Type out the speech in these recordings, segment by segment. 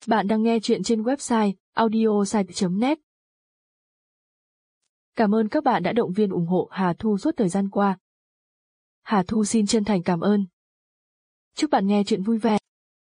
Bạn đang nghe chuyện trên website audiosite.net. Cảm ơn các bạn đã động viên ủng hộ Hà Thu suốt thời gian qua. Hà Thu xin chân thành cảm ơn. Chúc bạn nghe chuyện vui vẻ.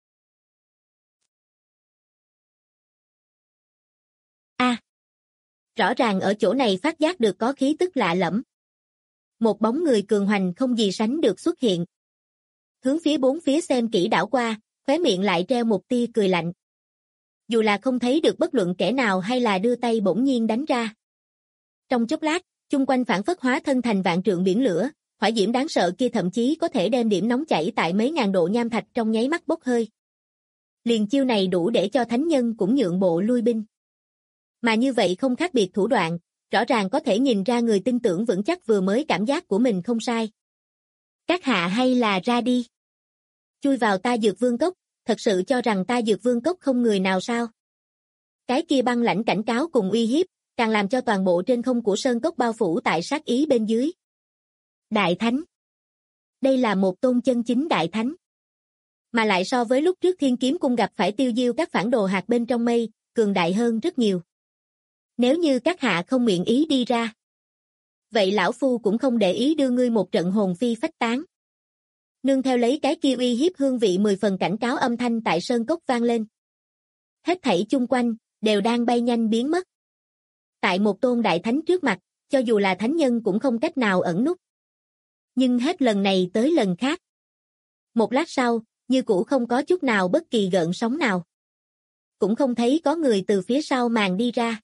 Rõ ràng ở chỗ này phát giác được có khí tức lạ lẫm. Một bóng người cường hoành không gì sánh được xuất hiện. Hướng phía bốn phía xem kỹ đảo qua, khóe miệng lại treo một tia cười lạnh. Dù là không thấy được bất luận kẻ nào hay là đưa tay bỗng nhiên đánh ra. Trong chốc lát, chung quanh phản phất hóa thân thành vạn trượng biển lửa, hỏa diễm đáng sợ kia thậm chí có thể đem điểm nóng chảy tại mấy ngàn độ nham thạch trong nháy mắt bốc hơi. Liền chiêu này đủ để cho thánh nhân cũng nhượng bộ lui binh. Mà như vậy không khác biệt thủ đoạn, rõ ràng có thể nhìn ra người tin tưởng vững chắc vừa mới cảm giác của mình không sai. Các hạ hay là ra đi. Chui vào Ta Dược Vương Cốc, thật sự cho rằng Ta Dược Vương Cốc không người nào sao? Cái kia băng lãnh cảnh cáo cùng uy hiếp, càng làm cho toàn bộ trên không của sơn cốc bao phủ tại sát ý bên dưới. Đại Thánh. Đây là một tôn chân chính Đại Thánh. Mà lại so với lúc trước Thiên Kiếm Cung gặp phải tiêu diêu các phản đồ hạt bên trong mây, cường đại hơn rất nhiều. Nếu như các hạ không nguyện ý đi ra, vậy lão phu cũng không để ý đưa ngươi một trận hồn phi phách tán. Nương theo lấy cái kia uy hiếp hương vị 10 phần cảnh cáo âm thanh tại sơn cốc vang lên. Hết thảy chung quanh, đều đang bay nhanh biến mất. Tại một tôn đại thánh trước mặt, cho dù là thánh nhân cũng không cách nào ẩn núp. Nhưng hết lần này tới lần khác. Một lát sau, như cũ không có chút nào bất kỳ gợn sóng nào. Cũng không thấy có người từ phía sau màn đi ra.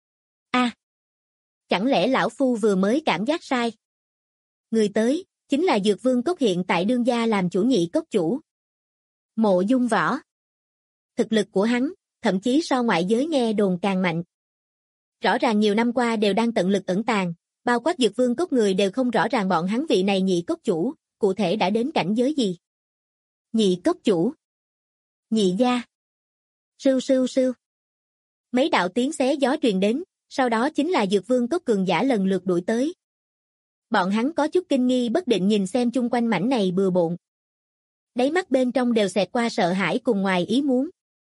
Chẳng lẽ lão phu vừa mới cảm giác sai? Người tới, chính là Dược Vương Cốc hiện tại đương gia làm chủ nhị cốc chủ. Mộ Dung Võ. Thực lực của hắn, thậm chí so ngoại giới nghe đồn càng mạnh. Rõ ràng nhiều năm qua đều đang tận lực ẩn tàng, bao quát Dược Vương Cốc người đều không rõ ràng bọn hắn vị này nhị cốc chủ, cụ thể đã đến cảnh giới gì. Nhị cốc chủ. Nhị gia. Sưu sưu sưu. Mấy đạo tiếng xé gió truyền đến, sau đó chính là Dược Vương Cốc cường giả lần lượt đuổi tới. Bọn hắn có chút kinh nghi bất định nhìn xem chung quanh mảnh này bừa bộn. Đáy mắt bên trong đều xẹt qua sợ hãi cùng ngoài ý muốn.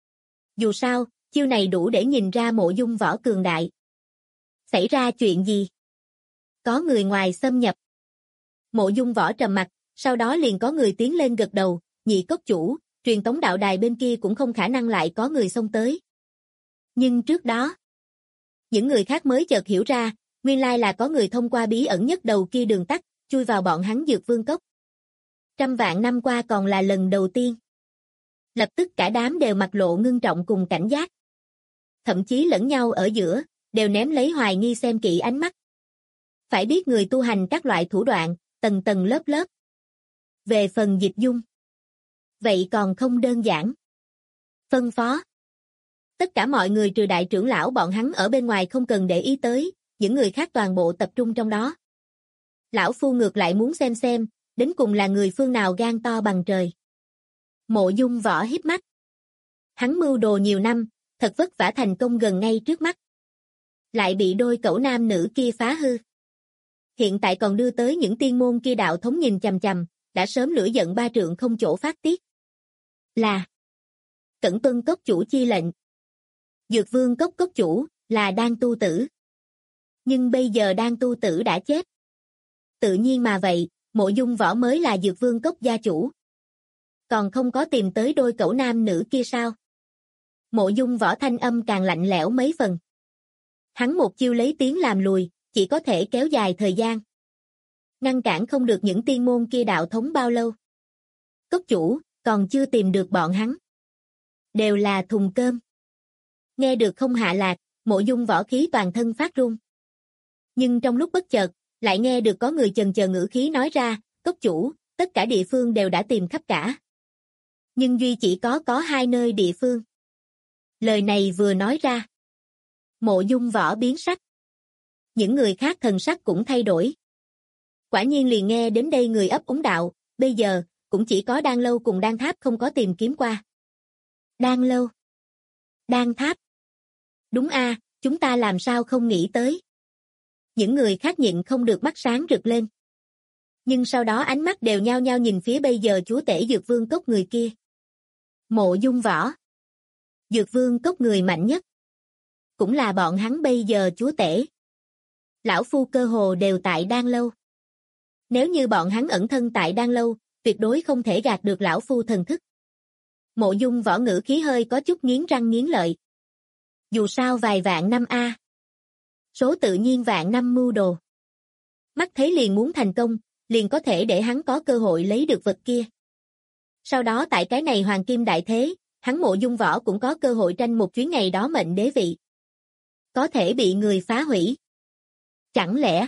Dù sao, chiêu này đủ để nhìn ra Mộ Dung Võ cường đại. Xảy ra chuyện gì? Có người ngoài xâm nhập. Mộ Dung Võ trầm mặt, sau đó liền có người tiến lên gật đầu, nhị cốc chủ, truyền tống đạo đài bên kia cũng không khả năng lại có người xông tới. Nhưng trước đó, những người khác mới chợt hiểu ra, nguyên lai là có người thông qua bí ẩn nhất đầu kia đường tắt, chui vào bọn hắn Dược Vương Cốc. Trăm vạn năm qua còn là lần đầu tiên. Lập tức cả đám đều mặt lộ ngưng trọng cùng cảnh giác. Thậm chí lẫn nhau ở giữa, đều ném lấy hoài nghi xem kỹ ánh mắt. Phải biết người tu hành các loại thủ đoạn, tầng tầng lớp lớp. Về phần Dịch Dung, vậy còn không đơn giản. Phân phó. Tất cả mọi người trừ đại trưởng lão bọn hắn ở bên ngoài không cần để ý tới, những người khác toàn bộ tập trung trong đó. Lão phu ngược lại muốn xem, đến cùng là người phương nào gan to bằng trời. Mộ Dung Võ híp mắt. Hắn mưu đồ nhiều năm, thật vất vả thành công gần ngay trước mắt. Lại bị đôi cẩu nam nữ kia phá hư. Hiện tại còn đưa tới những tiên môn kia đạo thống nhìn chằm chằm, đã sớm lửa giận ba trượng không chỗ phát tiết. Là Cẩn tuân cốc chủ chi lệnh. Dược Vương Cốc cốc chủ, là Đan Tu Tử. Nhưng bây giờ Đan Tu Tử đã chết. Tự nhiên mà vậy, Mộ Dung Võ mới là Dược Vương Cốc gia chủ. Còn không có tìm tới đôi cẩu nam nữ kia sao? Mộ Dung Võ thanh âm càng lạnh lẽo mấy phần. Hắn một chiêu lấy tiếng làm lùi, chỉ có thể kéo dài thời gian. Ngăn cản không được những tiên môn kia đạo thống bao lâu. Cốc chủ, còn chưa tìm được bọn hắn. Đều là thùng cơm. Nghe được không hạ lạc, Mộ Dung Võ khí toàn thân phát run. Nhưng trong lúc bất chợt, lại nghe được có người chần chờ ngữ khí nói ra, cốc chủ, tất cả địa phương đều đã tìm khắp cả. Nhưng duy chỉ có 2 nơi địa phương. Lời này vừa nói ra. Mộ Dung Võ biến sắc. Những người khác thần sắc cũng thay đổi. Quả nhiên liền nghe đến đây người ấp úng đạo, bây giờ, cũng chỉ có Đan Lâu cùng Đan Tháp không có tìm kiếm qua. Đan Lâu. Đan Tháp. Đúng a, chúng ta làm sao không nghĩ tới. Những người khác nhịn không được mắt sáng rực lên. Nhưng sau đó ánh mắt đều nhao nhao nhìn phía bây giờ chúa tể Dược Vương Cốc người kia. Mộ Dung Võ. Dược vương cốc người mạnh nhất. Cũng là bọn hắn bây giờ chúa tể. Lão phu cơ hồ đều tại Đan Lâu. Nếu như bọn hắn ẩn thân tại Đan Lâu, tuyệt đối không thể gạt được lão phu thần thức. Mộ Dung Võ ngữ khí hơi có chút nghiến răng nghiến lợi. Dù sao vài vạn năm a. Số tự nhiên vạn năm mưu đồ. Mắt thấy liền muốn thành công, liền có thể để hắn có cơ hội lấy được vật kia. Sau đó tại cái này hoàng kim đại thế, hắn Mộ Dung Võ cũng có cơ hội tranh một chuyến ngày đó mệnh đế vị. Có thể bị người phá hủy. Chẳng lẽ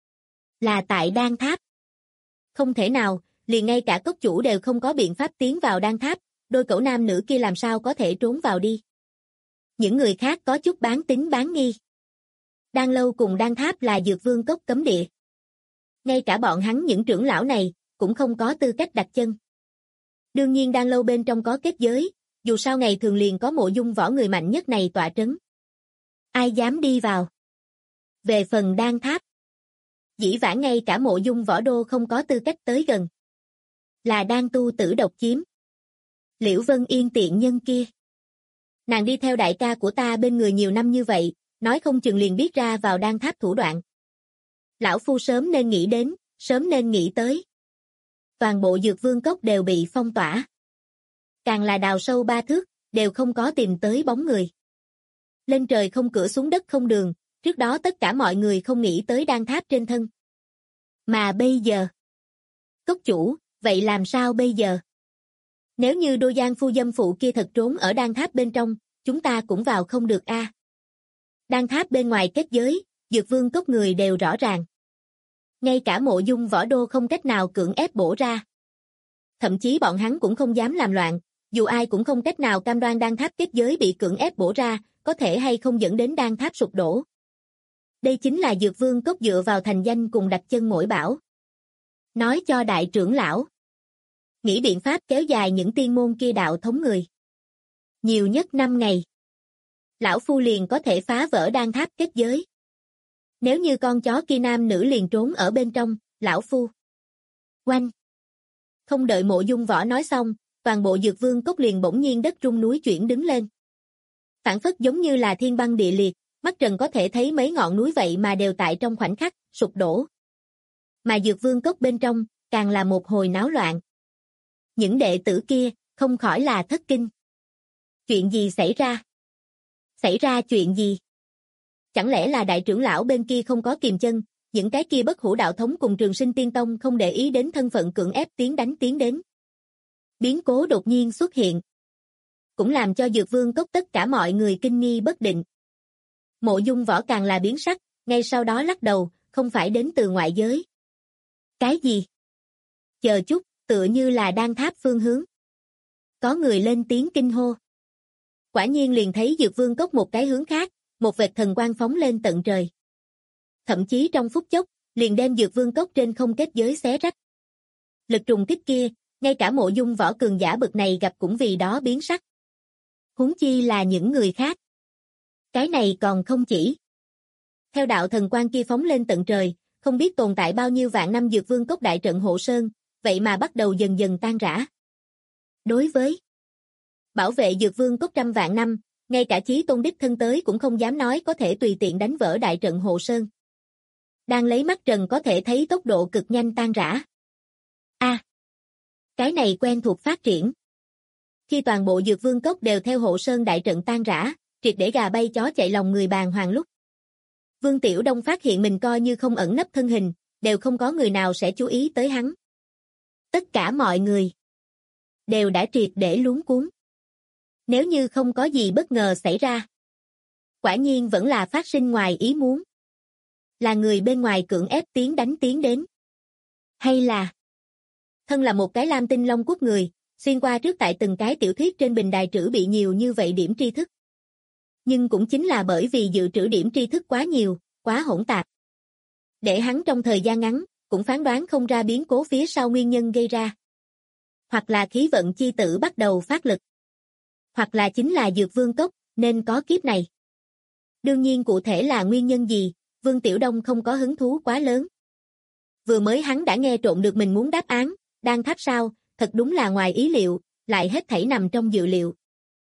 là tại Đan Tháp? Không thể nào, liền ngay cả cốc chủ đều không có biện pháp tiến vào Đan Tháp, đôi cẩu nam nữ kia làm sao có thể trốn vào đi. Những người khác có chút bán tín bán nghi. Đan Lâu cùng Đan Tháp là Dược Vương cốc cấm địa. Ngay cả bọn hắn những trưởng lão này, cũng không có tư cách đặt chân. Đương nhiên Đan Lâu bên trong có kết giới, dù sao ngày thường liền có Mộ Dung Võ người mạnh nhất này tọa trấn. Ai dám đi vào? Về phần Đan Tháp, dĩ vãng ngay cả Mộ Dung Võ đô không có tư cách tới gần. Là đang tu tử độc chiếm. Liễu Vân Yên tiện nhân kia. Nàng đi theo đại ca của ta bên người nhiều năm như vậy, nói không chừng liền biết ra vào Đan Tháp thủ đoạn. Lão phu sớm nên nghĩ đến, sớm nên nghĩ tới. Toàn bộ Dược Vương cốc đều bị phong tỏa. Càng là đào sâu 3 thước, đều không có tìm tới bóng người. Lên trời không cửa xuống đất không đường, trước đó tất cả mọi người không nghĩ tới Đan Tháp trên thân. Mà bây giờ, cốc chủ, vậy làm sao bây giờ? Nếu như Đô Giang phu dâm phụ kia thật trốn ở Đan Tháp bên trong, chúng ta cũng vào không được a. Đan Tháp bên ngoài kết giới, Dược Vương cốc người đều rõ ràng. Ngay cả Mộ Dung Võ đô không cách nào cưỡng ép bổ ra. Thậm chí bọn hắn cũng không dám làm loạn, dù ai cũng không cách nào cam đoan Đan Tháp kết giới bị cưỡng ép bổ ra, có thể hay không dẫn đến Đan Tháp sụp đổ. Đây chính là Dược Vương cốc dựa vào thành danh cùng đặt chân mỗi bảo. Nói cho đại trưởng lão. Nghĩ biện pháp kéo dài những tiên môn kia đạo thống người. Nhiều nhất 5 ngày. Lão phu liền có thể phá vỡ Đan Tháp kết giới. Nếu như con chó kia nam nữ liền trốn ở bên trong, lão phu. Oanh. Không đợi Mộ Dung Võ nói xong, toàn bộ Dược Vương cốc liền bỗng nhiên đất rung núi chuyển đứng lên. Phản phất giống như là thiên băng địa liệt, mắt trần có thể thấy mấy ngọn núi vậy mà đều tại trong khoảnh khắc, sụp đổ. Mà Dược Vương cốc bên trong, càng là một hồi náo loạn. Những đệ tử kia, không khỏi là thất kinh. Chuyện gì xảy ra? Xảy ra chuyện gì? Chẳng lẽ là đại trưởng lão bên kia không có kiềm chân, những cái kia bất hủ đạo thống cùng Trường Sinh Tiên Tông không để ý đến thân phận cưỡng ép tiến đến. Biến cố đột nhiên xuất hiện. Cũng làm cho Dược Vương cốc tất cả mọi người kinh nghi bất định. Mộ Dung Võ càng là biến sắc, ngay sau đó lắc đầu, không phải đến từ ngoại giới. Cái gì? Chờ chút, tựa như là Đan Tháp phương hướng. Có người lên tiếng kinh hô. Quả nhiên liền thấy Dược Vương cốc một cái hướng khác, một vệt thần quang phóng lên tận trời. Thậm chí trong phút chốc, liền đem Dược Vương cốc trên không kết giới xé rách. Lực trùng kích kia, ngay cả Mộ Dung Võ cường giả bậc này gặp cũng vì đó biến sắc. Huống chi là những người khác. Cái này còn không chỉ. Theo đạo thần quang kia phóng lên tận trời, không biết tồn tại bao nhiêu vạn năm Dược Vương cốc đại trận hộ sơn, vậy mà bắt đầu dần dần tan rã. Đối với bảo vệ Dược Vương cốc trăm vạn năm, ngay cả Chí Tôn đích thân tới cũng không dám nói có thể tùy tiện đánh vỡ đại trận hộ sơn. Đang lấy mắt trần có thể thấy tốc độ cực nhanh tan rã. Cái này quen thuộc phát triển. Khi toàn bộ Dược Vương cốc đều theo hộ sơn đại trận tan rã, triệt để gà bay chó chạy lòng người bàng hoàng lúc. Vương Tiểu Đông phát hiện mình coi như không ẩn nấp thân hình, đều không có người nào sẽ chú ý tới hắn. Tất cả mọi người đều đã triệt để luống cuống. Nếu như không có gì bất ngờ xảy ra, quả nhiên vẫn là phát sinh ngoài ý muốn. Là người bên ngoài cưỡng ép tiến đến. Hay là thân là một cái Lam Tinh Long Quốc người, xuyên qua trước tại từng cái tiểu thuyết trên bình đài trữ bị nhiều như vậy điểm tri thức. Nhưng cũng chính là bởi vì dự trữ điểm tri thức quá nhiều, quá hỗn tạp. Để hắn trong thời gian ngắn, cũng phán đoán không ra biến cố phía sau nguyên nhân gây ra. Hoặc là khí vận chi tử bắt đầu phát lực. Hoặc là chính là Dược Vương cốc, nên có kiếp này. Đương nhiên cụ thể là nguyên nhân gì, Vương Tiểu Đông không có hứng thú quá lớn. Vừa mới hắn đã nghe trộn được mình muốn đáp án, Đan Tháp sao, thật đúng là ngoài ý liệu, lại hết thảy nằm trong dự liệu.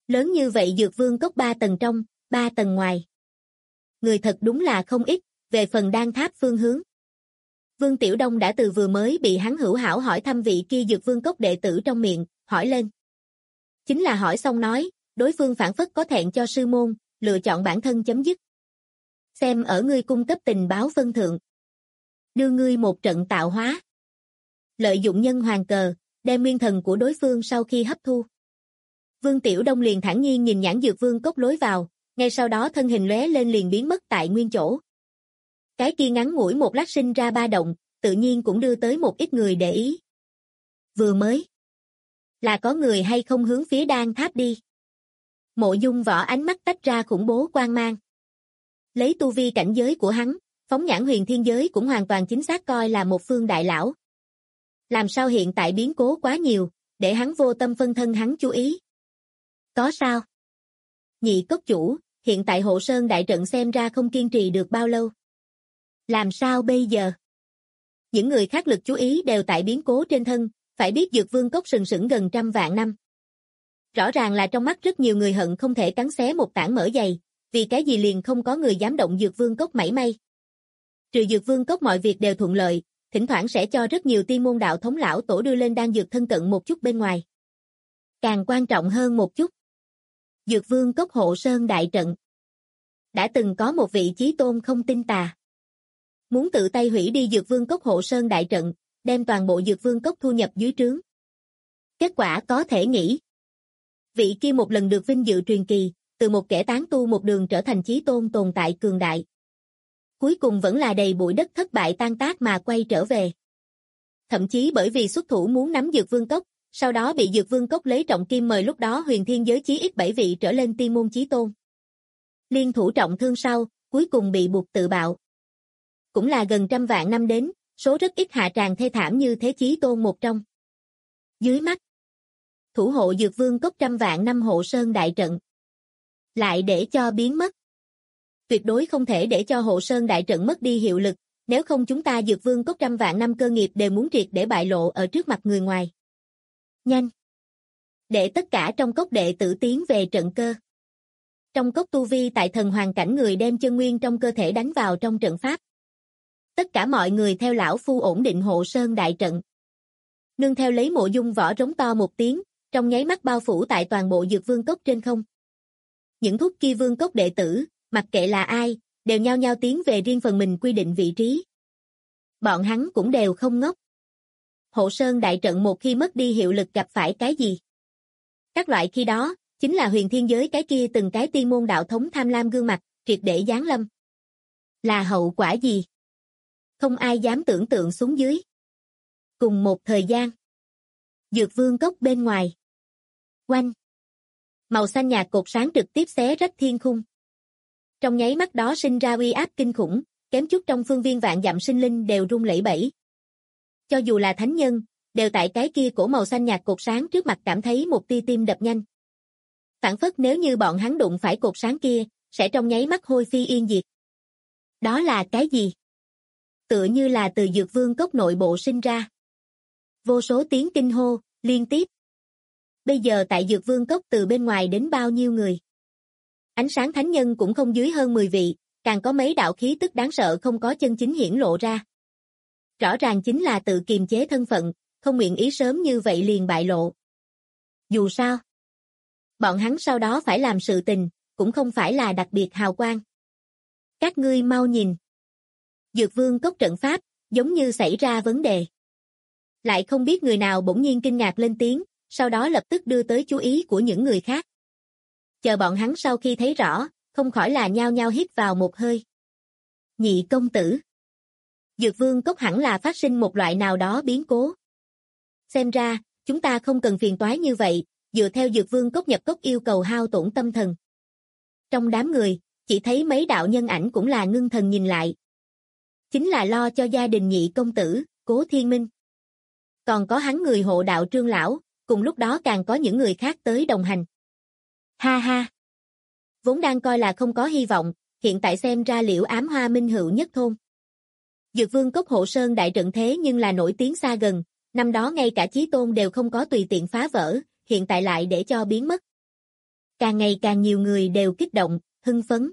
Lớn như vậy dược vương cốc 3 tầng trong, 3 tầng ngoài. Người thật đúng là không ít, về phần đan tháp phương hướng. Vương Tiểu Đông đã từ vừa mới bị hắn hữu hảo hỏi thăm vị kia dược vương cốc đệ tử trong miệng, hỏi lên. Chính là hỏi xong nói, đối phương phản phất có thẹn cho sư môn, lựa chọn bản thân chấm dứt. Xem ở ngươi cung cấp tình báo phân thượng. Đưa ngươi một trận tạo hóa. Lợi dụng nhân hoàng cờ, đem nguyên thần của đối phương sau khi hấp thu. Vương Tiểu Đông liền thản nhiên nhìn nhãn dược vương cốc lối vào, ngay sau đó thân hình lóe lên liền biến mất tại nguyên chỗ. Cái kia ngắn ngủi một lát sinh ra ba động, tự nhiên cũng đưa tới một ít người để ý. Vừa mới, là có người hay không hướng phía đan tháp đi. Mộ Dung Võ ánh mắt tách ra khủng bố quang mang. Lấy tu vi cảnh giới của hắn, phóng nhãn huyền thiên giới cũng hoàn toàn chính xác coi là một phương đại lão. Làm sao hiện tại biến cố quá nhiều, để hắn vô tâm phân thân hắn chú ý. Có sao? Nhị cốc chủ, hiện tại hộ sơn đại trận xem ra không kiên trì được bao lâu. Làm sao bây giờ? Những người khác lực chú ý đều tại biến cố trên thân, phải biết dược vương cốc sừng sững gần 100 vạn năm. Rõ ràng là trong mắt rất nhiều người hận không thể cắn xé một tảng mỡ dày, vì cái gì liền không có người dám động dược vương cốc mảy may. Trừ dược vương cốc mọi việc đều thuận lợi, thỉnh thoảng sẽ cho rất nhiều tiên môn đạo thống lão tổ đưa lên đan dược thân cận một chút bên ngoài. Càng quan trọng hơn một chút. Dược vương cốc hộ sơn đại trận. Đã từng có một vị chí tôn không tin tà. Muốn tự tay hủy đi dược vương cốc hộ sơn đại trận, đem toàn bộ dược vương cốc thu nhập dưới trướng. Kết quả có thể nghĩ. Vị kia một lần được vinh dự truyền kỳ, từ một kẻ tán tu một đường trở thành chí tôn tồn tại cường đại. Cuối cùng vẫn là đầy bụi đất thất bại tan tác mà quay trở về. Thậm chí bởi vì xuất thủ muốn nắm dược vương cốc, sau đó bị dược vương cốc lấy trọng kim mời lúc đó huyền thiên giới chí ít 7 vị trở lên tiên môn chí tôn. Liên thủ trọng thương sau, cuối cùng bị buộc tự bạo. Cũng là gần 100 vạn năm đến, số rất ít hạ tràng thê thảm như thế chí tôn một trong. Dưới mắt, thủ hộ dược vương cốc 100 vạn năm hộ sơn đại trận. Lại để cho biến mất. Tuyệt đối không thể để cho hộ sơn đại trận mất đi hiệu lực, nếu không chúng ta dược vương cốc 100 vạn năm cơ nghiệp đều muốn triệt để bại lộ ở trước mặt người ngoài. Nhanh! Để tất cả trong cốc đệ tử tiến về trận cơ. Trong cốc tu vi tại thần hoàng cảnh người đem chân nguyên trong cơ thể đánh vào trong trận pháp. Tất cả mọi người theo lão phu ổn định hộ sơn đại trận. Nương theo lấy Mộ Dung Võ rống to một tiếng, trong nháy mắt bao phủ tại toàn bộ dược vương cốc trên không. Những thuốc kia vương cốc đệ tử, mặc kệ là ai, đều nhao nhao tiến về riêng phần mình quy định vị trí. Bọn hắn cũng đều không ngốc. Hộ sơn đại trận một khi mất đi hiệu lực gặp phải cái gì? Các loại khi đó, chính là huyền thiên giới cái kia từng cái tiên môn đạo thống tham lam gương mặt, triệt để giáng lâm. Là hậu quả gì? Không ai dám tưởng tượng xuống dưới. Cùng một thời gian. Dược vương cốc bên ngoài. Oanh. Màu xanh nhạt cột sáng trực tiếp xé rách thiên khung. Trong nháy mắt đó sinh ra uy áp kinh khủng, kém chút trong phương viên vạn dặm sinh linh đều rung lẩy bẩy. Cho dù là thánh nhân, đều tại cái kia cổ màu xanh nhạt cột sáng trước mặt cảm thấy một tia tim đập nhanh. Phản phất nếu như bọn hắn đụng phải cột sáng kia, sẽ trong nháy mắt hôi phi yên diệt. Đó là cái gì? Tựa như là từ dược vương cốc nội bộ sinh ra. Vô số tiếng kinh hô, liên tiếp. Bây giờ tại dược vương cốc từ bên ngoài đến bao nhiêu người? Ánh sáng thánh nhân cũng không dưới hơn 10 vị, càng có mấy đạo khí tức đáng sợ không có chân chính hiển lộ ra. Rõ ràng chính là tự kiềm chế thân phận, không nguyện ý sớm như vậy liền bại lộ. Dù sao, bọn hắn sau đó phải làm sự tình, cũng không phải là đặc biệt hào quang. Các ngươi mau nhìn. Dược vương cốc trận pháp, giống như xảy ra vấn đề. Lại không biết người nào bỗng nhiên kinh ngạc lên tiếng, sau đó lập tức đưa tới chú ý của những người khác. Chờ bọn hắn sau khi thấy rõ, không khỏi là nhao nhao hít vào một hơi. Nhị công tử. Dược vương cốc hẳn là phát sinh một loại nào đó biến cố. Xem ra, chúng ta không cần phiền toái như vậy, dựa theo dược vương cốc nhập cốc yêu cầu hao tổn tâm thần. Trong đám người, chỉ thấy mấy đạo nhân ảnh cũng là ngưng thần nhìn lại. Chính là lo cho gia đình nhị công tử, Cố Thiên Minh. Còn có hắn người hộ đạo Trương Lão, cùng lúc đó càng có những người khác tới đồng hành. Ha ha! Vốn đang coi là không có hy vọng, hiện tại xem ra Liễu Ám Hoa minh hữu nhất thôn. Dược vương cốc hộ sơn đại trận thế nhưng là nổi tiếng xa gần, năm đó ngay cả chí tôn đều không có tùy tiện phá vỡ, hiện tại lại để cho biến mất. Càng ngày càng nhiều người đều kích động, hưng phấn.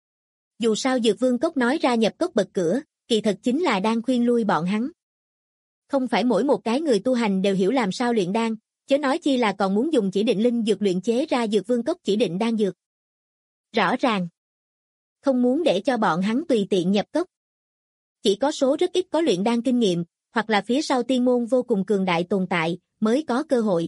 Dù sao Dược Vương Cốc nói ra nhập cốc bật cửa, kỳ thật chính là đang khuyên lui bọn hắn. Không phải mỗi một cái người tu hành đều hiểu làm sao luyện đan, chớ nói chi là còn muốn dùng chỉ định linh dược luyện chế ra Dược Vương Cốc chỉ định đan dược. Rõ ràng, không muốn để cho bọn hắn tùy tiện nhập cốc. Chỉ có số rất ít có luyện đan kinh nghiệm, hoặc là phía sau tiên môn vô cùng cường đại tồn tại, mới có cơ hội.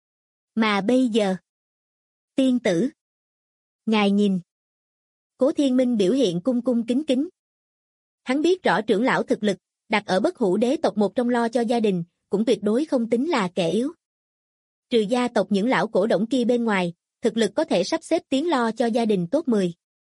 Mà bây giờ, tiên tử, ngài nhìn. Cố Thiên Minh biểu hiện cung cung kính kính. Hắn biết rõ trưởng lão thực lực, đặt ở Bất Hủ đế tộc một trong lo cho gia đình, cũng tuyệt đối không tính là kẻ yếu. Trừ gia tộc những lão cổ đổng kia bên ngoài, thực lực có thể sắp xếp tiến lo cho gia đình top 10.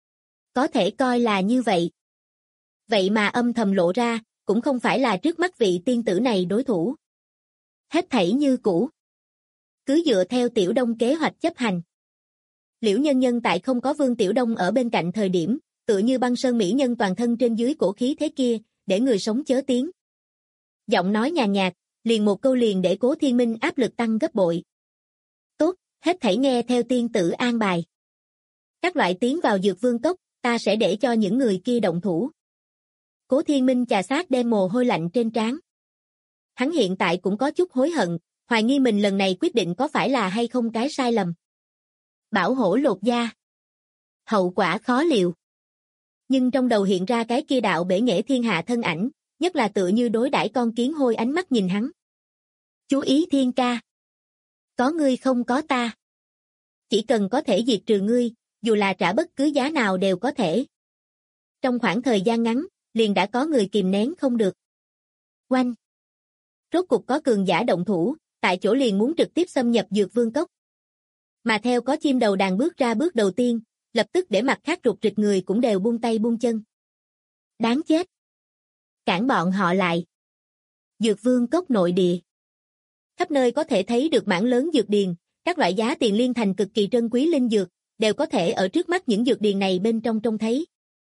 Có thể coi là như vậy. Vậy mà âm thầm lộ ra, cũng không phải là trước mắt vị tiên tử này đối thủ. Hết thảy như cũ. Cứ dựa theo Tiểu Đông kế hoạch chấp hành. Liễu Nhân Nhân tại không có Vương Tiểu Đông ở bên cạnh thời điểm, tựa như băng sơn mỹ nhân toàn thân trên dưới cổ khí thế kia, để người sống chớ tiếng. Giọng nói nhàn nhạt, liền một câu liền để Cố Thiên Minh áp lực tăng gấp bội. Tốt, hết thảy nghe theo tiên tử an bài. Các loại tiến vào Dược Vương Cốc, ta sẽ để cho những người kia động thủ. Cố Thiên Minh chà sát đem mồ hôi lạnh trên trán. Hắn hiện tại cũng có chút hối hận, hoài nghi mình lần này quyết định có phải là hay không cái sai lầm. Bảo hổ lột da. Hậu quả khó liệu. Nhưng trong đầu hiện ra cái kia đạo bể nghệ thiên hạ thân ảnh, nhất là tựa như đối đãi con kiến hôi ánh mắt nhìn hắn. Chú ý Thiên ca. Có ngươi không có ta. Chỉ cần có thể diệt trừ ngươi, dù là trả bất cứ giá nào đều có thể. Trong khoảng thời gian ngắn, liền đã có người kìm nén không được. Oanh! Rốt cục có cường giả động thủ, tại chỗ liền muốn trực tiếp xâm nhập Dược Vương Cốc. Mà theo có chim đầu đàn bước ra bước đầu tiên, lập tức để mặt khác rụt rịch người cũng đều buông tay buông chân. Đáng chết! Cản bọn họ lại. Dược Vương Cốc nội địa. Khắp nơi có thể thấy được mảng lớn dược điền, các loại giá tiền liên thành cực kỳ trân quý linh dược, đều có thể ở trước mắt những dược điền này bên trong trông thấy.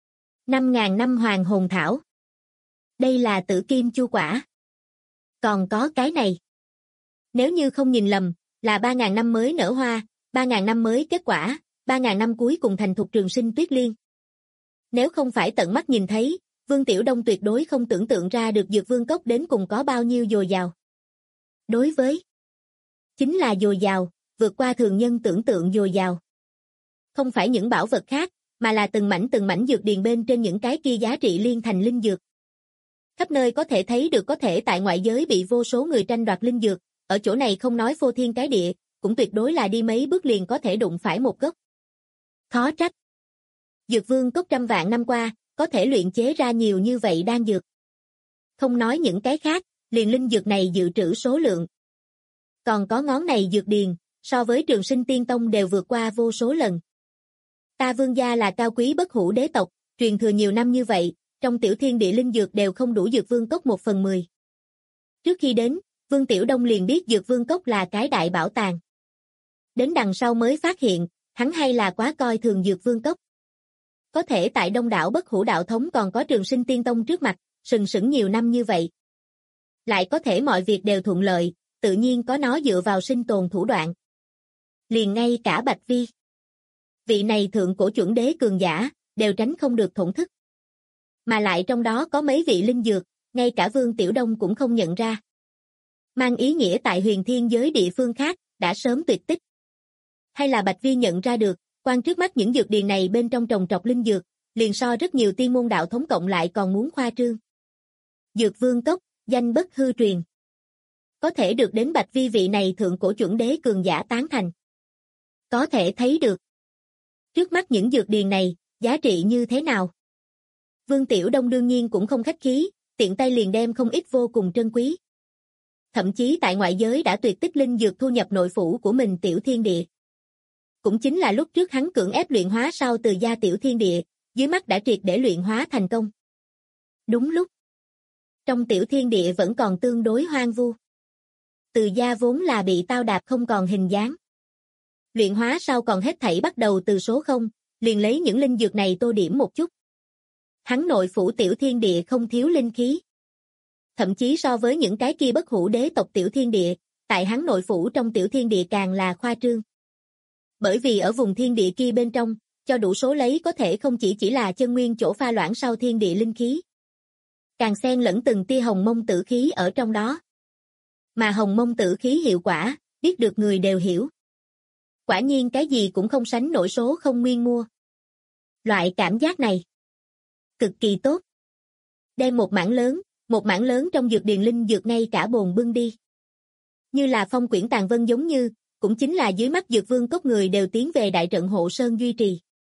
5.000 năm hoàng hồn thảo. Đây là tử kim chu quả. Còn có cái này. Nếu như không nhìn lầm, là 3.000 năm mới nở hoa, 3.000 năm mới kết quả, 3.000 năm cuối cùng thành thục trường sinh tuyết liên. Nếu không phải tận mắt nhìn thấy, Vương Tiểu Đông tuyệt đối không tưởng tượng ra được Dược Vương Cốc đến cùng có bao nhiêu dồi dào. Đối với, chính là dồi dào, vượt qua thường nhân tưởng tượng dồi dào. Không phải những bảo vật khác, mà là từng mảnh dược điền bên trên những cái kia giá trị liên thành linh dược. Khắp nơi có thể thấy được có thể tại ngoại giới bị vô số người tranh đoạt linh dược, ở chỗ này không nói phô thiên cái địa, cũng tuyệt đối là đi mấy bước liền có thể đụng phải một gốc. Khó trách. Dược Vương Cốc trăm vạn năm qua, có thể luyện chế ra nhiều như vậy đan dược. Không nói những cái khác, liền linh dược này dự trữ số lượng. Còn có ngón này dược điền, so với Trường Sinh Tiên Tông đều vượt qua vô số lần. Ta Vương gia là cao quý Bất Hủ đế tộc, truyền thừa nhiều năm như vậy, trong tiểu thiên địa linh dược đều không đủ Dược Vương Cốc 1/10. Trước khi đến, Vương Tiểu Đông liền biết Dược Vương Cốc là cái đại bảo tàng. Đến đằng sau mới phát hiện, hắn hay là quá coi thường Dược Vương Cốc. Có thể tại đông đảo Bất Hủ đạo thống còn có Trường Sinh Tiên Tông trước mặt, sừng sững nhiều năm như vậy. Lại có thể mọi việc đều thuận lợi, tự nhiên có nó dựa vào sinh tồn thủ đoạn. Liền ngay cả Bạch Vi. Vị này thượng cổ chuẩn đế cường giả, đều tránh không được thổn thức. Mà lại trong đó có mấy vị linh dược, ngay cả Vương Tiểu Đông cũng không nhận ra. Mang ý nghĩa tại huyền thiên giới địa phương khác, đã sớm tuyệt tích. Hay là Bạch Vi nhận ra được, quan trước mắt những dược điền này bên trong trồng trọt linh dược, liền so rất nhiều tiên môn đạo thống cộng lại còn muốn khoa trương. Dược Vương Cốc, danh bất hư truyền. Có thể được đến Bạch Vi vị này thượng cổ chuẩn đế cường giả tán thành. Có thể thấy được. Trước mắt những dược điền này, giá trị như thế nào? Vương Tiểu Đông đương nhiên cũng không khách khí, tiện tay liền đem không ít vô cùng trân quý. Thậm chí tại ngoại giới đã tuyệt tích linh dược thu nhập nội phủ của mình Tiểu Thiên Địa. Cũng chính là lúc trước hắn cưỡng ép luyện hóa sau từ gia Tiểu Thiên Địa, dưới mắt đã triệt để luyện hóa thành công. Đúng lúc. Trong Tiểu Thiên Địa vẫn còn tương đối hoang vu. Từ gia vốn là bị tao đạp không còn hình dáng. Luyện hóa sau còn hết thảy bắt đầu từ số 0, liền lấy những linh dược này tô điểm một chút. Hắn nội phủ Tiểu Thiên Địa không thiếu linh khí. Thậm chí so với những cái kia Bất Hủ đế tộc Tiểu Thiên Địa, tại hắn nội phủ trong Tiểu Thiên Địa càng là khoa trương. Bởi vì ở vùng thiên địa kia bên trong, cho đủ số lấy có thể không chỉ là chân nguyên chỗ pha loãng sau thiên địa linh khí. Càng xen lẫn từng tia hồng mông tử khí ở trong đó. Mà hồng mông tử khí hiệu quả, biết được người đều hiểu. Quả nhiên cái gì cũng không sánh nổi số không nguyên mua. Loại cảm giác này cực kỳ tốt. Đem một mảng lớn trong dược điền linh dược ngay cả bồn bưng đi. Như là phong quyển tàn vân giống như, cũng chính là dưới mắt Dược Vương cốc người đều tiến về đại trận hộ sơn duy trì.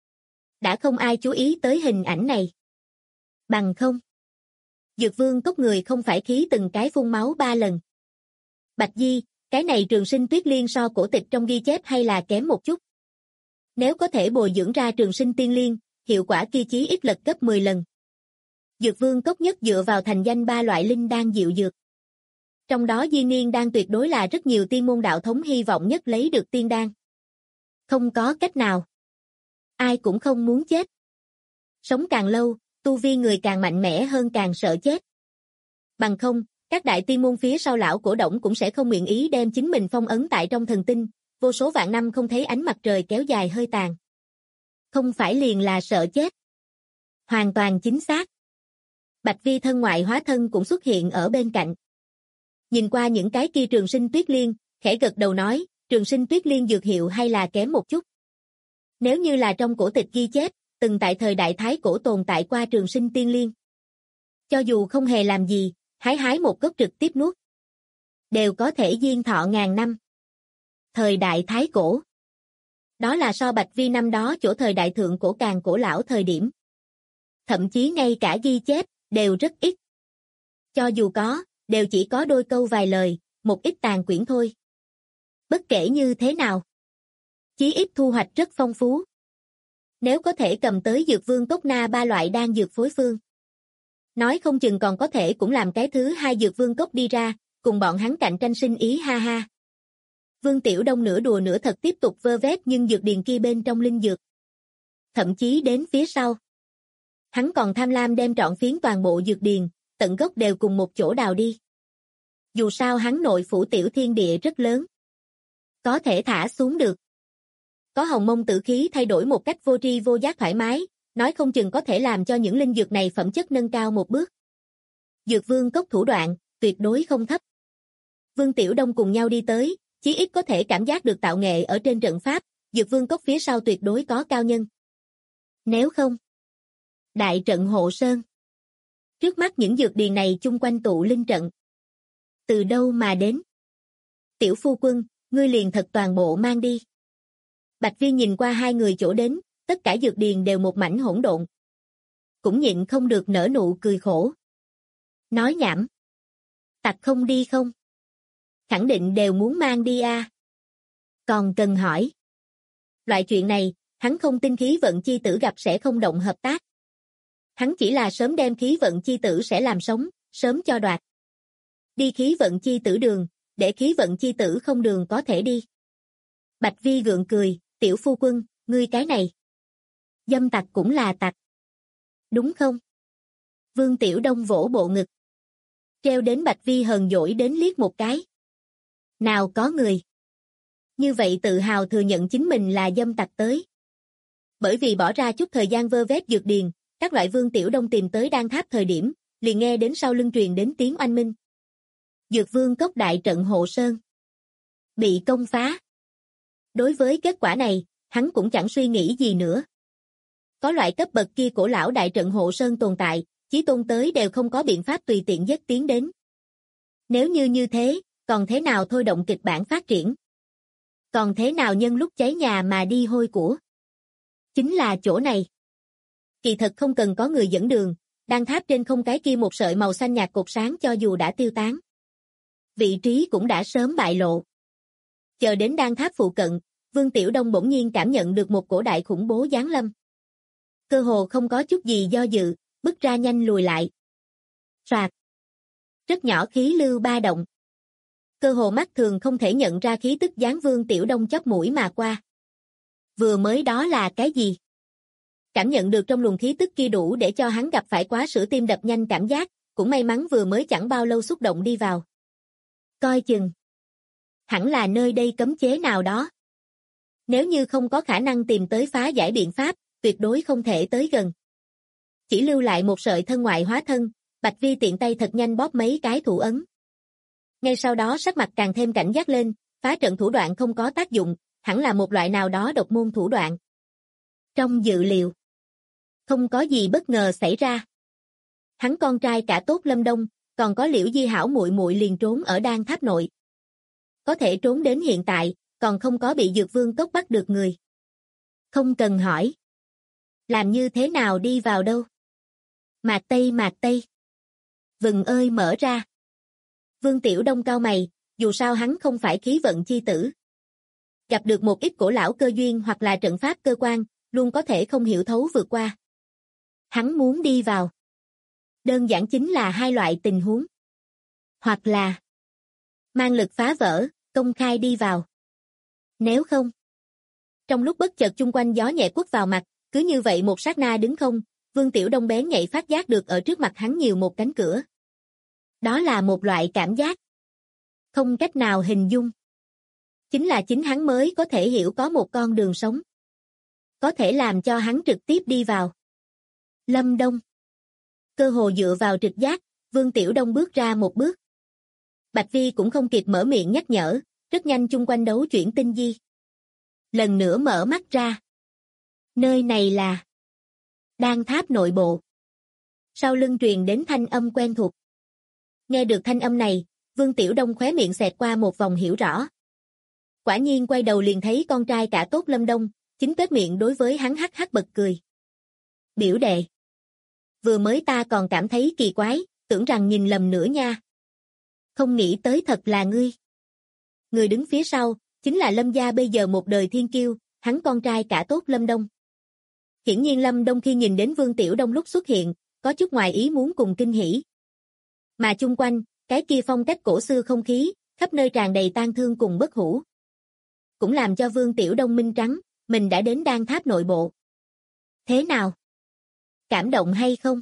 Đã không ai chú ý tới hình ảnh này. Bằng không. Dược Vương cốc người không phải khí từng cái phun máu 3 lần. Bạch Di, cái này Trường Sinh Tuyết Liên so cổ tịch trong ghi chép hay là kém một chút. Nếu có thể bồi dưỡng ra Trường Sinh Tiên Liên, hiệu quả kia chí ít lật gấp 10 lần. Dược Vương cốc nhất dựa vào thành danh 3 loại linh đan diệu dược. Trong đó Diên Niên đan tuyệt đối là rất nhiều tiên môn đạo thống hy vọng nhất lấy được tiên đan. Không có cách nào. Ai cũng không muốn chết. Sống càng lâu, tu vi người càng mạnh mẽ hơn càng sợ chết. Bằng không, các đại tiên môn phía sau lão cổ Đổng cũng sẽ không nguyện ý đem chính mình phong ấn tại trong thần tinh, vô số vạn năm không thấy ánh mặt trời kéo dài hơi tàn. Không phải liền là sợ chết. Hoàn toàn chính xác. Bạch Vi thân ngoại hóa thân cũng xuất hiện ở bên cạnh. Nhìn qua những cái kia Trường Sinh Tuyết Liên, khẽ gật đầu nói, Trường Sinh Tuyết Liên dược hiệu hay là kém một chút. Nếu như là trong cổ tịch ghi chép, từng tại thời đại Thái Cổ tồn tại qua Trường Sinh Tiên Liên. Cho dù không hề làm gì, hái một gốc trực tiếp nuốt. Đều có thể diên thọ ngàn năm. Thời đại Thái Cổ. Đó là so Bạch Vi năm đó chỗ thời đại thượng cổ càng cổ lão thời điểm. Thậm chí ngay cả ghi chép, đều rất ít. Cho dù có, đều chỉ có đôi câu vài lời, một ít tàn quyển thôi. Bất kể như thế nào, chí ít thu hoạch rất phong phú. Nếu có thể cầm tới Dược Vương cốc na 3 loại đan dược phối phương. Nói không chừng còn có thể cũng làm cái thứ 2 Dược Vương cốc đi ra, cùng bọn hắn cạnh tranh sinh ý ha ha. Vương Tiểu Đông nửa đùa nửa thật tiếp tục vơ vét nhưng dược điền kia bên trong linh dược. Thậm chí đến phía sau. Hắn còn tham lam đem trọn phiến toàn bộ dược điền, tận gốc đều cùng một chỗ đào đi. Dù sao hắn nội phủ tiểu thiên địa rất lớn. Có thể thả xuống được. Có hồng mông tử khí thay đổi một cách vô tri vô giác thoải mái, nói không chừng có thể làm cho những linh dược này phẩm chất nâng cao một bước. Dược Vương cốc thủ đoạn, tuyệt đối không thấp. Vương Tiểu Đông cùng nhau đi tới, chí ít có thể cảm giác được tạo nghệ ở trên trận pháp, Dược Vương cốc phía sau tuyệt đối có cao nhân. Nếu không, đại trận hộ sơn. Trước mắt những dược điền này chung quanh tụ linh trận. Từ đâu mà đến? Tiểu phu quân, ngươi liền thật toàn bộ mang đi. Bạch Viên nhìn qua hai người chỗ đến, tất cả dược điền đều một mảnh hỗn độn. Cũng nhịn không được nở nụ cười khổ. Nói nhảm. Tặc không đi không? Khẳng định đều muốn mang đi a. Còn cần hỏi. Loại chuyện này, hắn không tin khí vận chi tử gặp sẽ không động hợp tác. Hắn chỉ là sớm đem khí vận chi tử sẽ làm sống, sớm cho đoạt. Đi khí vận chi tử đường, để khí vận chi tử không đường có thể đi. Bạch Vi gượng cười, tiểu phu quân, ngươi cái này. Dâm tặc cũng là tặc. Đúng không? Vương Tiểu Đông vỗ bộ ngực. Treo đến Bạch Vi hờn dỗi đến liếc một cái. Nào có người. Như vậy tự hào thừa nhận chính mình là dâm tặc tới. Bởi vì bỏ ra chút thời gian vơ vét dược điền, các loại Vương Tiểu Đông tìm tới đan tháp thời điểm, liền nghe đến sau lưng truyền đến tiếng oanh minh. Dược Vương cốc đại trận hộ sơn. Bị công phá. Đối với kết quả này, hắn cũng chẳng suy nghĩ gì nữa. Có loại cấp bậc kia cổ lão đại trận hộ sơn tồn tại, chí tôn tới đều không có biện pháp tùy tiện dắt tiến đến. Nếu như thế, còn thế nào thôi động kịch bản phát triển? Còn thế nào nhân lúc cháy nhà mà đi hôi của? Chính là chỗ này. Kỳ thật không cần có người dẫn đường, đan tháp trên không cái kia một sợi màu xanh nhạt cột sáng cho dù đã tiêu tán. Vị trí cũng đã sớm bại lộ. Chờ đến đan tháp phụ cận, Vương Tiểu Đông bỗng nhiên cảm nhận được một cổ đại khủng bố giáng lâm. Cơ hồ không có chút gì do dự, bước ra nhanh lùi lại. Soạt. Rất nhỏ khí lưu ba động. Cơ hồ mắt thường không thể nhận ra khí tức giáng Vương Tiểu Đông chóp mũi mà qua. Vừa mới đó là cái gì? Cảm nhận được trong luồng khí tức kia đủ để cho hắn gặp phải quá sữa tim đập nhanh cảm giác, cũng may mắn vừa mới chẳng bao lâu xúc động đi vào. Coi chừng. Hẳn là nơi đây cấm chế nào đó. Nếu như không có khả năng tìm tới phá giải biện pháp, tuyệt đối không thể tới gần. Chỉ lưu lại một sợi thân ngoại hóa thân, Bạch Vi tiện tay thật nhanh bóp mấy cái thủ ấn. Ngay sau đó sắc mặt càng thêm cảnh giác lên, phá trận thủ đoạn không có tác dụng, hẳn là một loại nào đó độc môn thủ đoạn. Trong dự liệu, không có gì bất ngờ xảy ra. Hắn con trai cả tốt Lâm Đông, còn có Liễu Di Hảo muội muội liền trốn ở Đan Tháp nội. Có thể trốn đến hiện tại, còn không có bị Dược Vương Cốc bắt được người. Không cần hỏi. Làm như thế nào đi vào đâu? Mạc Tây. Vừng ơi mở ra. Vương Tiểu Đông cau mày, dù sao hắn không phải khí vận chi tử. Gặp được một ít cổ lão cơ duyên hoặc là trận pháp cơ quan, luôn có thể không hiểu thấu vượt qua. Hắn muốn đi vào. Đơn giản chính là hai loại tình huống. Hoặc là mang lực phá vỡ, công khai đi vào. Nếu không, trong lúc bất chợt chung quanh gió nhẹ quất vào mặt, cứ như vậy một sát na đứng không, Vương Tiểu Đông bén nhạy phát giác được ở trước mặt hắn nhiều một cánh cửa. Đó là một loại cảm giác không cách nào hình dung. Chính là chính hắn mới có thể hiểu có một con đường sống. Có thể làm cho hắn trực tiếp đi vào. Lâm Đông. Cơ hồ dựa vào trực giác, Vương Tiểu Đông bước ra một bước. Bạch Vi cũng không kịp mở miệng nhắc nhở, rất nhanh chung quanh đấu chuyển tinh di. Lần nữa mở mắt ra. Nơi này là Đan Tháp nội bộ. Sau lưng truyền đến thanh âm quen thuộc. Nghe được thanh âm này, Vương Tiểu Đông khóe miệng xẹt qua một vòng hiểu rõ. Quả nhiên quay đầu liền thấy con trai cả tốt Lâm Đông, chính tuét miệng đối với hắn hắc hắc bật cười. Biểu đệ. Vừa mới ta còn cảm thấy kỳ quái, tưởng rằng nhìn lầm nữa nha. Không nghĩ tới thật là ngươi. Người đứng phía sau, chính là Lâm gia bây giờ một đời thiên kiêu, hắn con trai cả tốt Lâm Đông. Hiển nhiên Lâm Đông khi nhìn đến Vương Tiểu Đông lúc xuất hiện, có chút ngoài ý muốn cùng kinh hỉ. Mà chung quanh, cái kia phong cách cổ xưa không khí, khắp nơi tràn đầy tang thương cùng bất hủ. Cũng làm cho Vương Tiểu Đông minh trắng, mình đã đến Đan Tháp nội bộ. Thế nào? Cảm động hay không?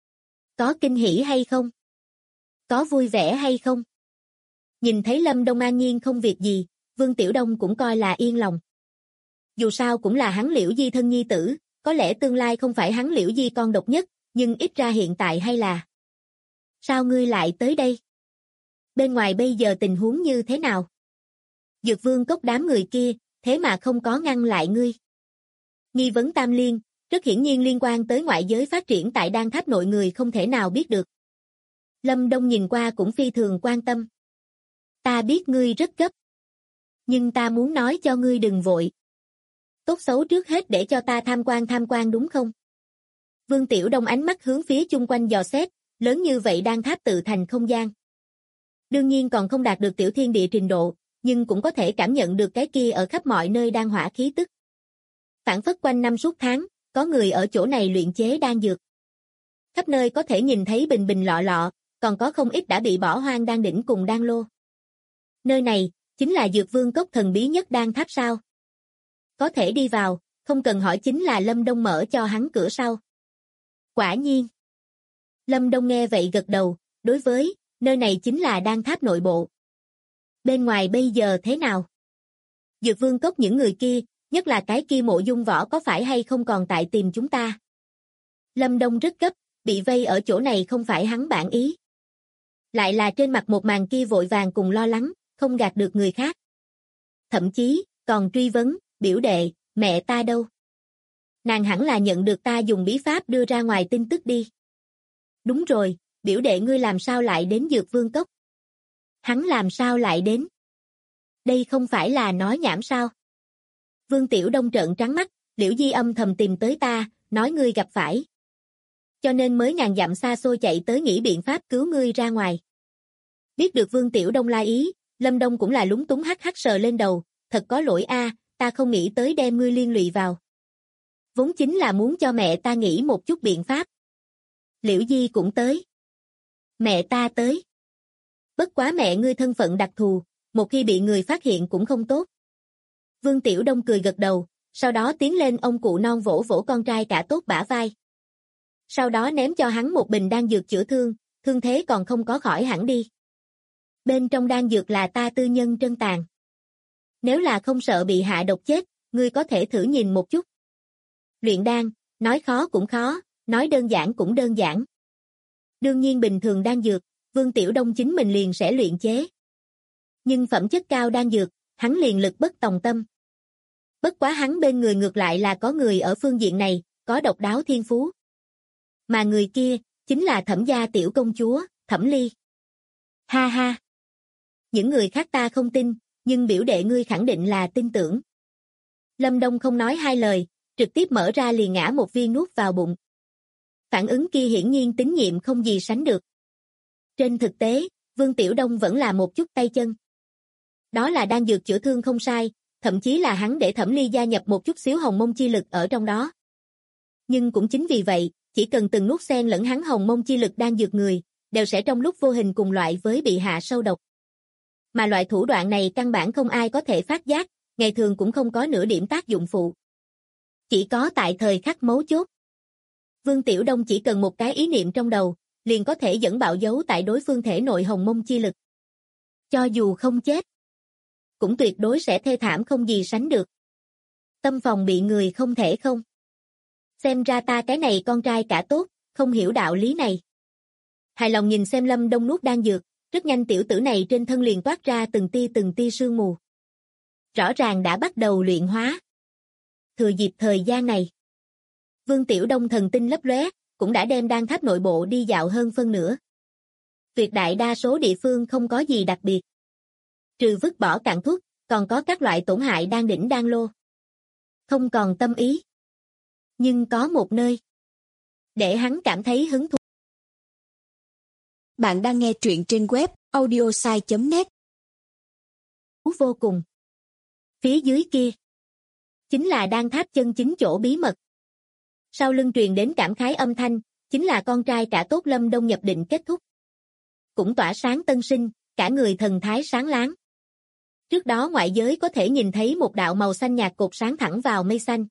Có kinh hỉ hay không? Có vui vẻ hay không? Nhìn thấy Lâm Đông an nhiên không việc gì, Vương Tiểu Đông cũng coi là yên lòng. Dù sao cũng là hắn Liễu Di thân nhi tử, có lẽ tương lai không phải hắn Liễu Di con độc nhất, nhưng ít ra hiện tại hay là. Sao ngươi lại tới đây? Bên ngoài bây giờ tình huống như thế nào? Dược Vương Cốc đám người kia, thế mà không có ngăn lại ngươi. Nghi vấn tam liên, rất hiển nhiên liên quan tới ngoại giới phát triển tại Đan Tháp nội người không thể nào biết được. Lâm Đông nhìn qua cũng phi thường quan tâm. Ta biết ngươi rất gấp. Nhưng ta muốn nói cho ngươi đừng vội. Tốt xấu trước hết để cho ta tham quan đúng không? Vương Tiểu Đông ánh mắt hướng phía chung quanh dò xét, lớn như vậy Đan Tháp tự thành không gian. Đương nhiên còn không đạt được tiểu thiên địa trình độ, nhưng cũng có thể cảm nhận được cái kia ở khắp mọi nơi đan hỏa khí tức. Phản phất quanh năm suốt tháng, có người ở chỗ này luyện chế đan dược. Khắp nơi có thể nhìn thấy bình bình lọ lọ, còn có không ít đã bị bỏ hoang đan đỉnh cùng đan lô. Nơi này, chính là Dược Vương Cốc thần bí nhất Đan Tháp sao? Có thể đi vào, không cần hỏi chính là Lâm Đông mở cho hắn cửa sau. Quả nhiên. Lâm Đông nghe vậy gật đầu, đối với, nơi này chính là Đan Tháp nội bộ. Bên ngoài bây giờ thế nào? Dược Vương Cốc những người kia, nhất là cái kia Mộ Dung Võ có phải hay không còn tại tìm chúng ta? Lâm Đông rất gấp, bị vây ở chỗ này không phải hắn bản ý. Lại là trên mặt một màn kia vội vàng cùng lo lắng, không gạt được người khác. Thậm chí, còn truy vấn, biểu đệ, mẹ ta đâu? Nàng hẳn là nhận được ta dùng bí pháp đưa ra ngoài tin tức đi. Đúng rồi, biểu đệ ngươi làm sao lại đến Dược Vương Cốc? Hắn làm sao lại đến? Đây không phải là nói nhảm sao? Vương Tiểu Đông trợn trắng mắt, Liễu Di âm thầm tìm tới ta, nói ngươi gặp phải. Cho nên mới ngàn dặm xa xôi chạy tới nghĩ biện pháp cứu ngươi ra ngoài. Biết được Vương Tiểu Đông la ý, Lâm Đông cũng là lúng túng hắc hắc sờ lên đầu, thật có lỗi a, ta không nghĩ tới đem ngươi liên lụy vào. Vốn chính là muốn cho mẹ ta nghĩ một chút biện pháp. Liễu Di cũng tới. Mẹ ta tới. Bất quá mẹ ngươi thân phận đặc thù, một khi bị người phát hiện cũng không tốt. Vương Tiểu Đông cười gật đầu, sau đó tiến lên ông cụ non vỗ vỗ con trai cả tốt bả vai. Sau đó ném cho hắn một bình đan dược chữa thương, thương thế còn không có khỏi hẳn đi. Bên trong đan dược là ta tư nhân trân tàng. Nếu là không sợ bị hạ độc chết, ngươi có thể thử nhìn một chút. Luyện đan, nói khó cũng khó, nói đơn giản cũng đơn giản. Đương nhiên bình thường đan dược, Vương Tiểu Đông chính mình liền sẽ luyện chế. Nhưng phẩm chất cao đan dược, hắn liền lực bất tòng tâm. Bất quá hắn bên người ngược lại là có người ở phương diện này, có độc đáo thiên phú. Mà người kia, chính là Thẩm gia tiểu công chúa, Thẩm Ly. Ha ha! Những người khác ta không tin, nhưng biểu đệ ngươi khẳng định là tin tưởng. Lâm Đông không nói hai lời, trực tiếp mở ra liền ngã một viên nuốt vào bụng. Phản ứng kia hiển nhiên tín nhiệm không gì sánh được. Trên thực tế, Vương Tiểu Đông vẫn là một chút tay chân. Đó là đan dược chữa thương không sai, thậm chí là hắn để Thẩm Ly gia nhập một chút xíu hồng mông chi lực ở trong đó. Nhưng cũng chính vì vậy, chỉ cần từng nuốt xen lẫn hắn hồng mông chi lực đan dược người, đều sẽ trong lúc vô hình cùng loại với bị hạ sâu độc. Mà loại thủ đoạn này căn bản không ai có thể phát giác, ngày thường cũng không có nửa điểm tác dụng phụ. Chỉ có tại thời khắc mấu chốt. Vương Tiểu Đông chỉ cần một cái ý niệm trong đầu, liền có thể dẫn bạo dấu tại đối phương thể nội hồng mông chi lực. Cho dù không chết, cũng tuyệt đối sẽ thê thảm không gì sánh được. Tâm phòng bị người không thể không. Xem ra ta cái này con trai cả tốt, không hiểu đạo lý này. Hài lòng nhìn xem Lâm Đông nuốt đan dược, rất nhanh tiểu tử này trên thân liền toát ra từng tia sương mù. Rõ ràng đã bắt đầu luyện hóa. Thừa dịp thời gian này, Vương Tiểu Đông thần tinh lấp lóe, cũng đã đem đan tháp nội bộ đi dạo hơn phân nửa. Tuyệt đại đa số địa phương không có gì đặc biệt. Trừ vứt bỏ cạn thuốc, còn có các loại tổn hại đan đỉnh đan lô. Không còn tâm ý. Nhưng có một nơi để hắn cảm thấy hứng thú. Bạn đang nghe truyện trên web audiosai.net. Vô cùng. Phía dưới kia chính là đan tháp chân chính chỗ bí mật. Sau lưng truyền đến cảm khái âm thanh, chính là con trai cả tốt Lâm Đông nhập định kết thúc. Cũng tỏa sáng tân sinh, cả người thần thái sáng láng. Trước đó ngoại giới có thể nhìn thấy một đạo màu xanh nhạt cột sáng thẳng vào mây xanh.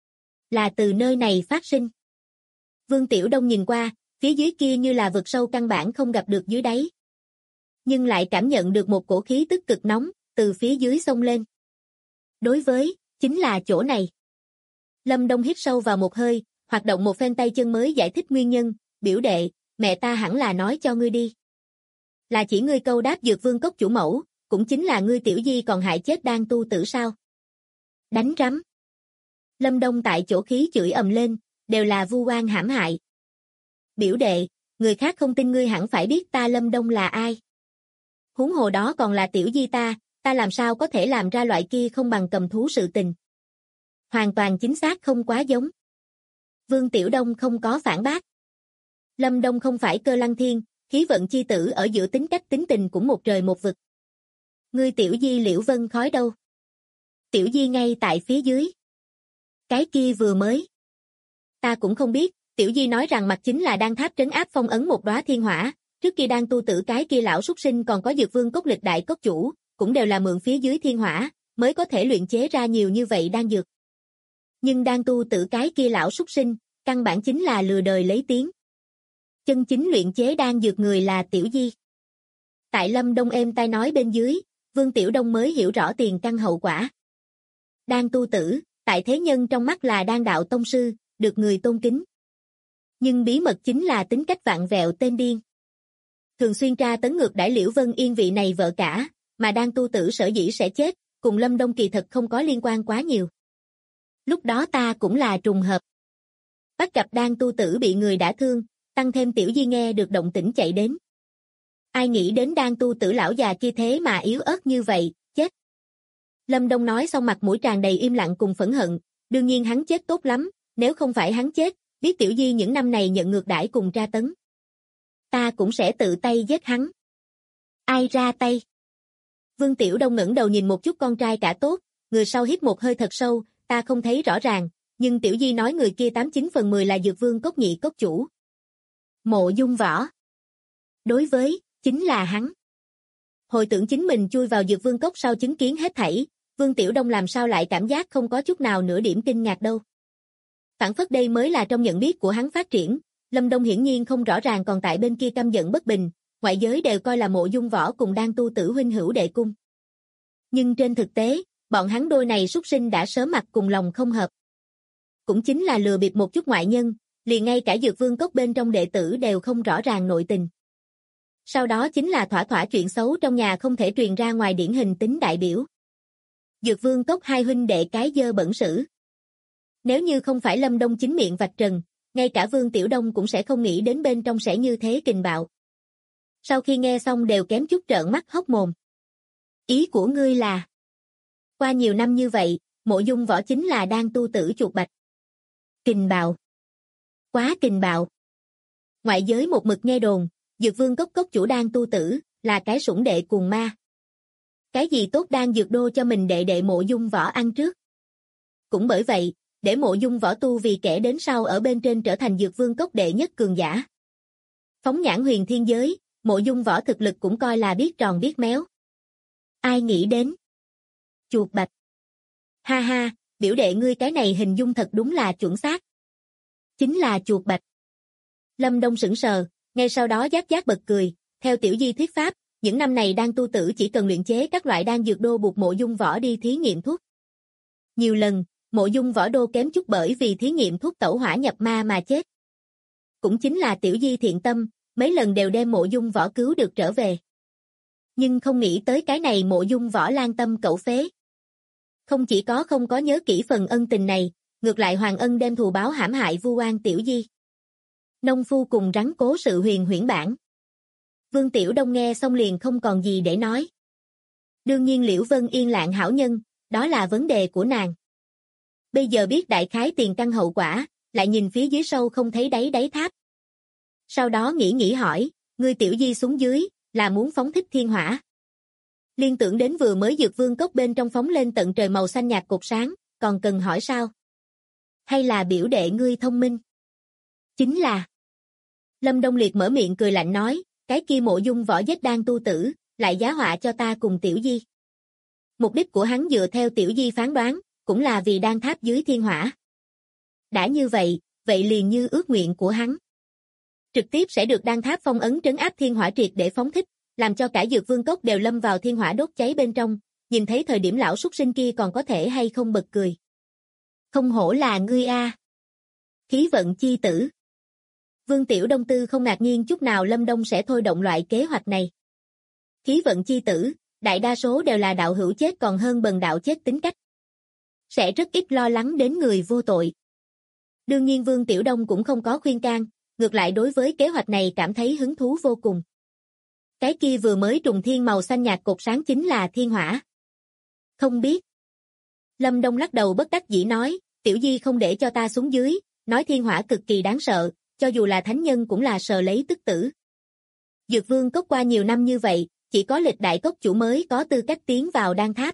Là từ nơi này phát sinh. Vương Tiểu Đông nhìn qua, phía dưới kia như là vực sâu căn bản không gặp được dưới đáy. Nhưng lại cảm nhận được một cổ khí tức cực nóng, từ phía dưới xông lên. Đối với, chính là chỗ này. Lâm Đông hít sâu vào một hơi, hoạt động một phen tay chân mới giải thích nguyên nhân, biểu đệ, mẹ ta hẳn là nói cho ngươi đi. Là chỉ ngươi câu đáp Dược Vương cốc chủ mẫu, cũng chính là ngươi tiểu di còn hại chết đang tu tử sao. Đánh rắm. Lâm Đông tại chỗ khí chửi ầm lên, đều là vu oan hãm hại. Biểu đệ, người khác không tin ngươi hẳn phải biết ta Lâm Đông là ai. Huống hồ đó còn là tiểu di ta làm sao có thể làm ra loại kia không bằng cầm thú sự tình. Hoàn toàn chính xác không quá giống. Vương Tiểu Đông không có phản bác. Lâm Đông không phải Cơ Lăng Thiên, khí vận chi tử ở giữa tính cách tính tình cũng một trời một vực. Ngươi tiểu di Liễu Vân Khói đâu? Tiểu di ngay tại phía dưới. Cái kia vừa mới. Ta cũng không biết, tiểu di nói rằng mặt chính là đan tháp trấn áp phong ấn một đóa thiên hỏa, trước kia đang tu tử cái kia lão súc sinh còn có Dược Vương cốc lịch đại cốc chủ, cũng đều là mượn phía dưới thiên hỏa, mới có thể luyện chế ra nhiều như vậy đan dược. Nhưng đang tu tử cái kia lão súc sinh, căn bản chính là lừa đời lấy tiếng. Chân chính luyện chế đan dược người là tiểu di. Tại Lâm Đông êm tai nói bên dưới, Vương Tiểu Đông mới hiểu rõ tiền căn hậu quả. Đan tu tử, tại thế nhân trong mắt là đan đạo tông sư, được người tôn kính. Nhưng bí mật chính là tính cách vạn vẹo tên điên. Thường xuyên tra tấn ngược đãi Liễu Vân Yên vị này vợ cả, mà đan tu tử sở dĩ sẽ chết, cùng Lâm Đông kỳ thật không có liên quan quá nhiều. Lúc đó ta cũng là trùng hợp. Bắt gặp đan tu tử bị người đã thương, tăng thêm tiểu di nghe được động tĩnh chạy đến. Ai nghĩ đến đan tu tử lão già kia thế mà yếu ớt như vậy, chết. Lâm Đông nói xong mặt mũi tràn đầy im lặng cùng phẫn hận, đương nhiên hắn chết tốt lắm, nếu không phải hắn chết, biết tiểu di những năm này nhận ngược đãi cùng tra tấn. Ta cũng sẽ tự tay giết hắn. Ai ra tay? Vương Tiểu Đông ngẩng đầu nhìn một chút con trai cả tốt, người sau hít một hơi thật sâu, ta không thấy rõ ràng, nhưng tiểu di nói người kia 89/10 là Dược Vương cốc nhị cốc chủ. Mộ Dung Võ. Đối với, chính là hắn. Hồi tưởng chính mình chui vào Dược Vương cốc sau chứng kiến hết thảy, Vương Tiểu Đông làm sao lại cảm giác không có chút nào nửa điểm kinh ngạc đâu. Phản phất đây mới là trong nhận biết của hắn phát triển, Lâm Đông hiển nhiên không rõ ràng còn tại bên kia căm giận bất bình, ngoại giới đều coi là Mộ Dung Võ cùng đang tu tử huynh hữu đệ cung. Nhưng trên thực tế, bọn hắn đôi này súc sinh đã sớm mặt cùng lòng không hợp. Cũng chính là lừa bịp một chút ngoại nhân, liền ngay cả Dược Vương Cốc bên trong đệ tử đều không rõ ràng nội tình. Sau đó chính là thỏa thỏa chuyện xấu trong nhà không thể truyền ra ngoài điển hình tính đại biểu. Dược Vương Cốc hai huynh đệ cái dơ bẩn sử. Nếu như không phải Lâm Đông chính miệng vạch trần, ngay cả Vương Tiểu Đông cũng sẽ không nghĩ đến bên trong sẽ như thế kình bạo. Sau khi nghe xong đều kém chút trợn mắt hốc mồm. Ý của ngươi là, qua nhiều năm như vậy, Mộ Dung Võ chính là đang tu tử chuột bạch. Kình bạo. Quá kình bạo. Ngoại giới một mực nghe đồn, Dược Vương Cốc cốc chủ đang tu tử, là cái sủng đệ cuồng ma. Cái gì tốt đang dược đô cho mình đệ đệ Mộ Dung Võ ăn trước. Cũng bởi vậy, để Mộ Dung Võ tu vì kẻ đến sau ở bên trên trở thành Dược Vương Cốc đệ nhất cường giả. Phóng nhãn huyền thiên giới, Mộ Dung Võ thực lực cũng coi là biết tròn biết méo. Ai nghĩ đến? Chuột bạch. Ha ha, biểu đệ ngươi cái này hình dung thật đúng là chuẩn xác. Chính là chuột bạch. Lâm Đông sững sờ, ngay sau đó giác giác bật cười, theo Tiểu Di thuyết pháp, những năm này đang tu tử chỉ cần luyện chế các loại đan dược đô buộc Mộ Dung Võ đi thí nghiệm thuốc. Nhiều lần, Mộ Dung Võ đô kém chút bởi vì thí nghiệm thuốc tẩu hỏa nhập ma mà chết. Cũng chính là Tiểu Di thiện tâm, mấy lần đều đem Mộ Dung Võ cứu được trở về. Nhưng không nghĩ tới cái này Mộ Dung Võ lan tâm cẩu phế. Không chỉ không có nhớ kỹ phần ân tình này, ngược lại Hoàng Ân đem thù báo hãm hại vu oan Tiểu Di. Nông phu cùng rắn cố sự huyền huyễn bản. Vương Tiểu Đông nghe xong liền không còn gì để nói. Đương nhiên Liễu Vân Yên lạng hảo nhân, đó là vấn đề của nàng. Bây giờ biết đại khái tiền căn hậu quả, lại nhìn phía dưới sâu không thấy đáy tháp. Sau đó nghĩ hỏi, ngươi Tiểu Di xuống dưới, là muốn phóng thích thiên hỏa. Liên tưởng đến vừa mới Dược Vương Cốc bên trong phóng lên tận trời màu xanh nhạt cột sáng, còn cần hỏi sao? Hay là biểu đệ ngươi thông minh? Chính là. Lâm Đông Liệt mở miệng cười lạnh nói, cái kia Mộ Dung Võ giết đang tu tử, lại giá họa cho ta cùng Tiểu Di. Mục đích của hắn dựa theo Tiểu Di phán đoán, cũng là vì đan tháp dưới thiên hỏa. Đã như vậy, vậy liền như ước nguyện của hắn. Trực tiếp sẽ được đan tháp phong ấn trấn áp thiên hỏa triệt để phóng thích, làm cho cả Dược Vương Cốc đều lâm vào thiên hỏa đốt cháy bên trong, nhìn thấy thời điểm lão súc sinh kia còn có thể hay không bật cười. Không hổ là ngươi a. Khí vận chi tử. Vương Tiểu Đông Tư không ngạc nhiên chút nào Lâm Đông sẽ thôi động loại kế hoạch này. Khí vận chi tử, đại đa số đều là đạo hữu chết còn hơn bần đạo chết tính cách. Sẽ rất ít lo lắng đến người vô tội. Đương nhiên Vương Tiểu Đông cũng không có khuyên can, ngược lại đối với kế hoạch này cảm thấy hứng thú vô cùng. Cái kia vừa mới trùng thiên màu xanh nhạt cột sáng chính là thiên hỏa. Không biết. Lâm Đông lắc đầu bất đắc dĩ nói, Tiểu Di không để cho ta xuống dưới, nói thiên hỏa cực kỳ đáng sợ, cho dù là thánh nhân cũng là sờ lấy tức tử. Dược Vương Cốc qua nhiều năm như vậy, chỉ có lịch đại cốc chủ mới có tư cách tiến vào đan tháp.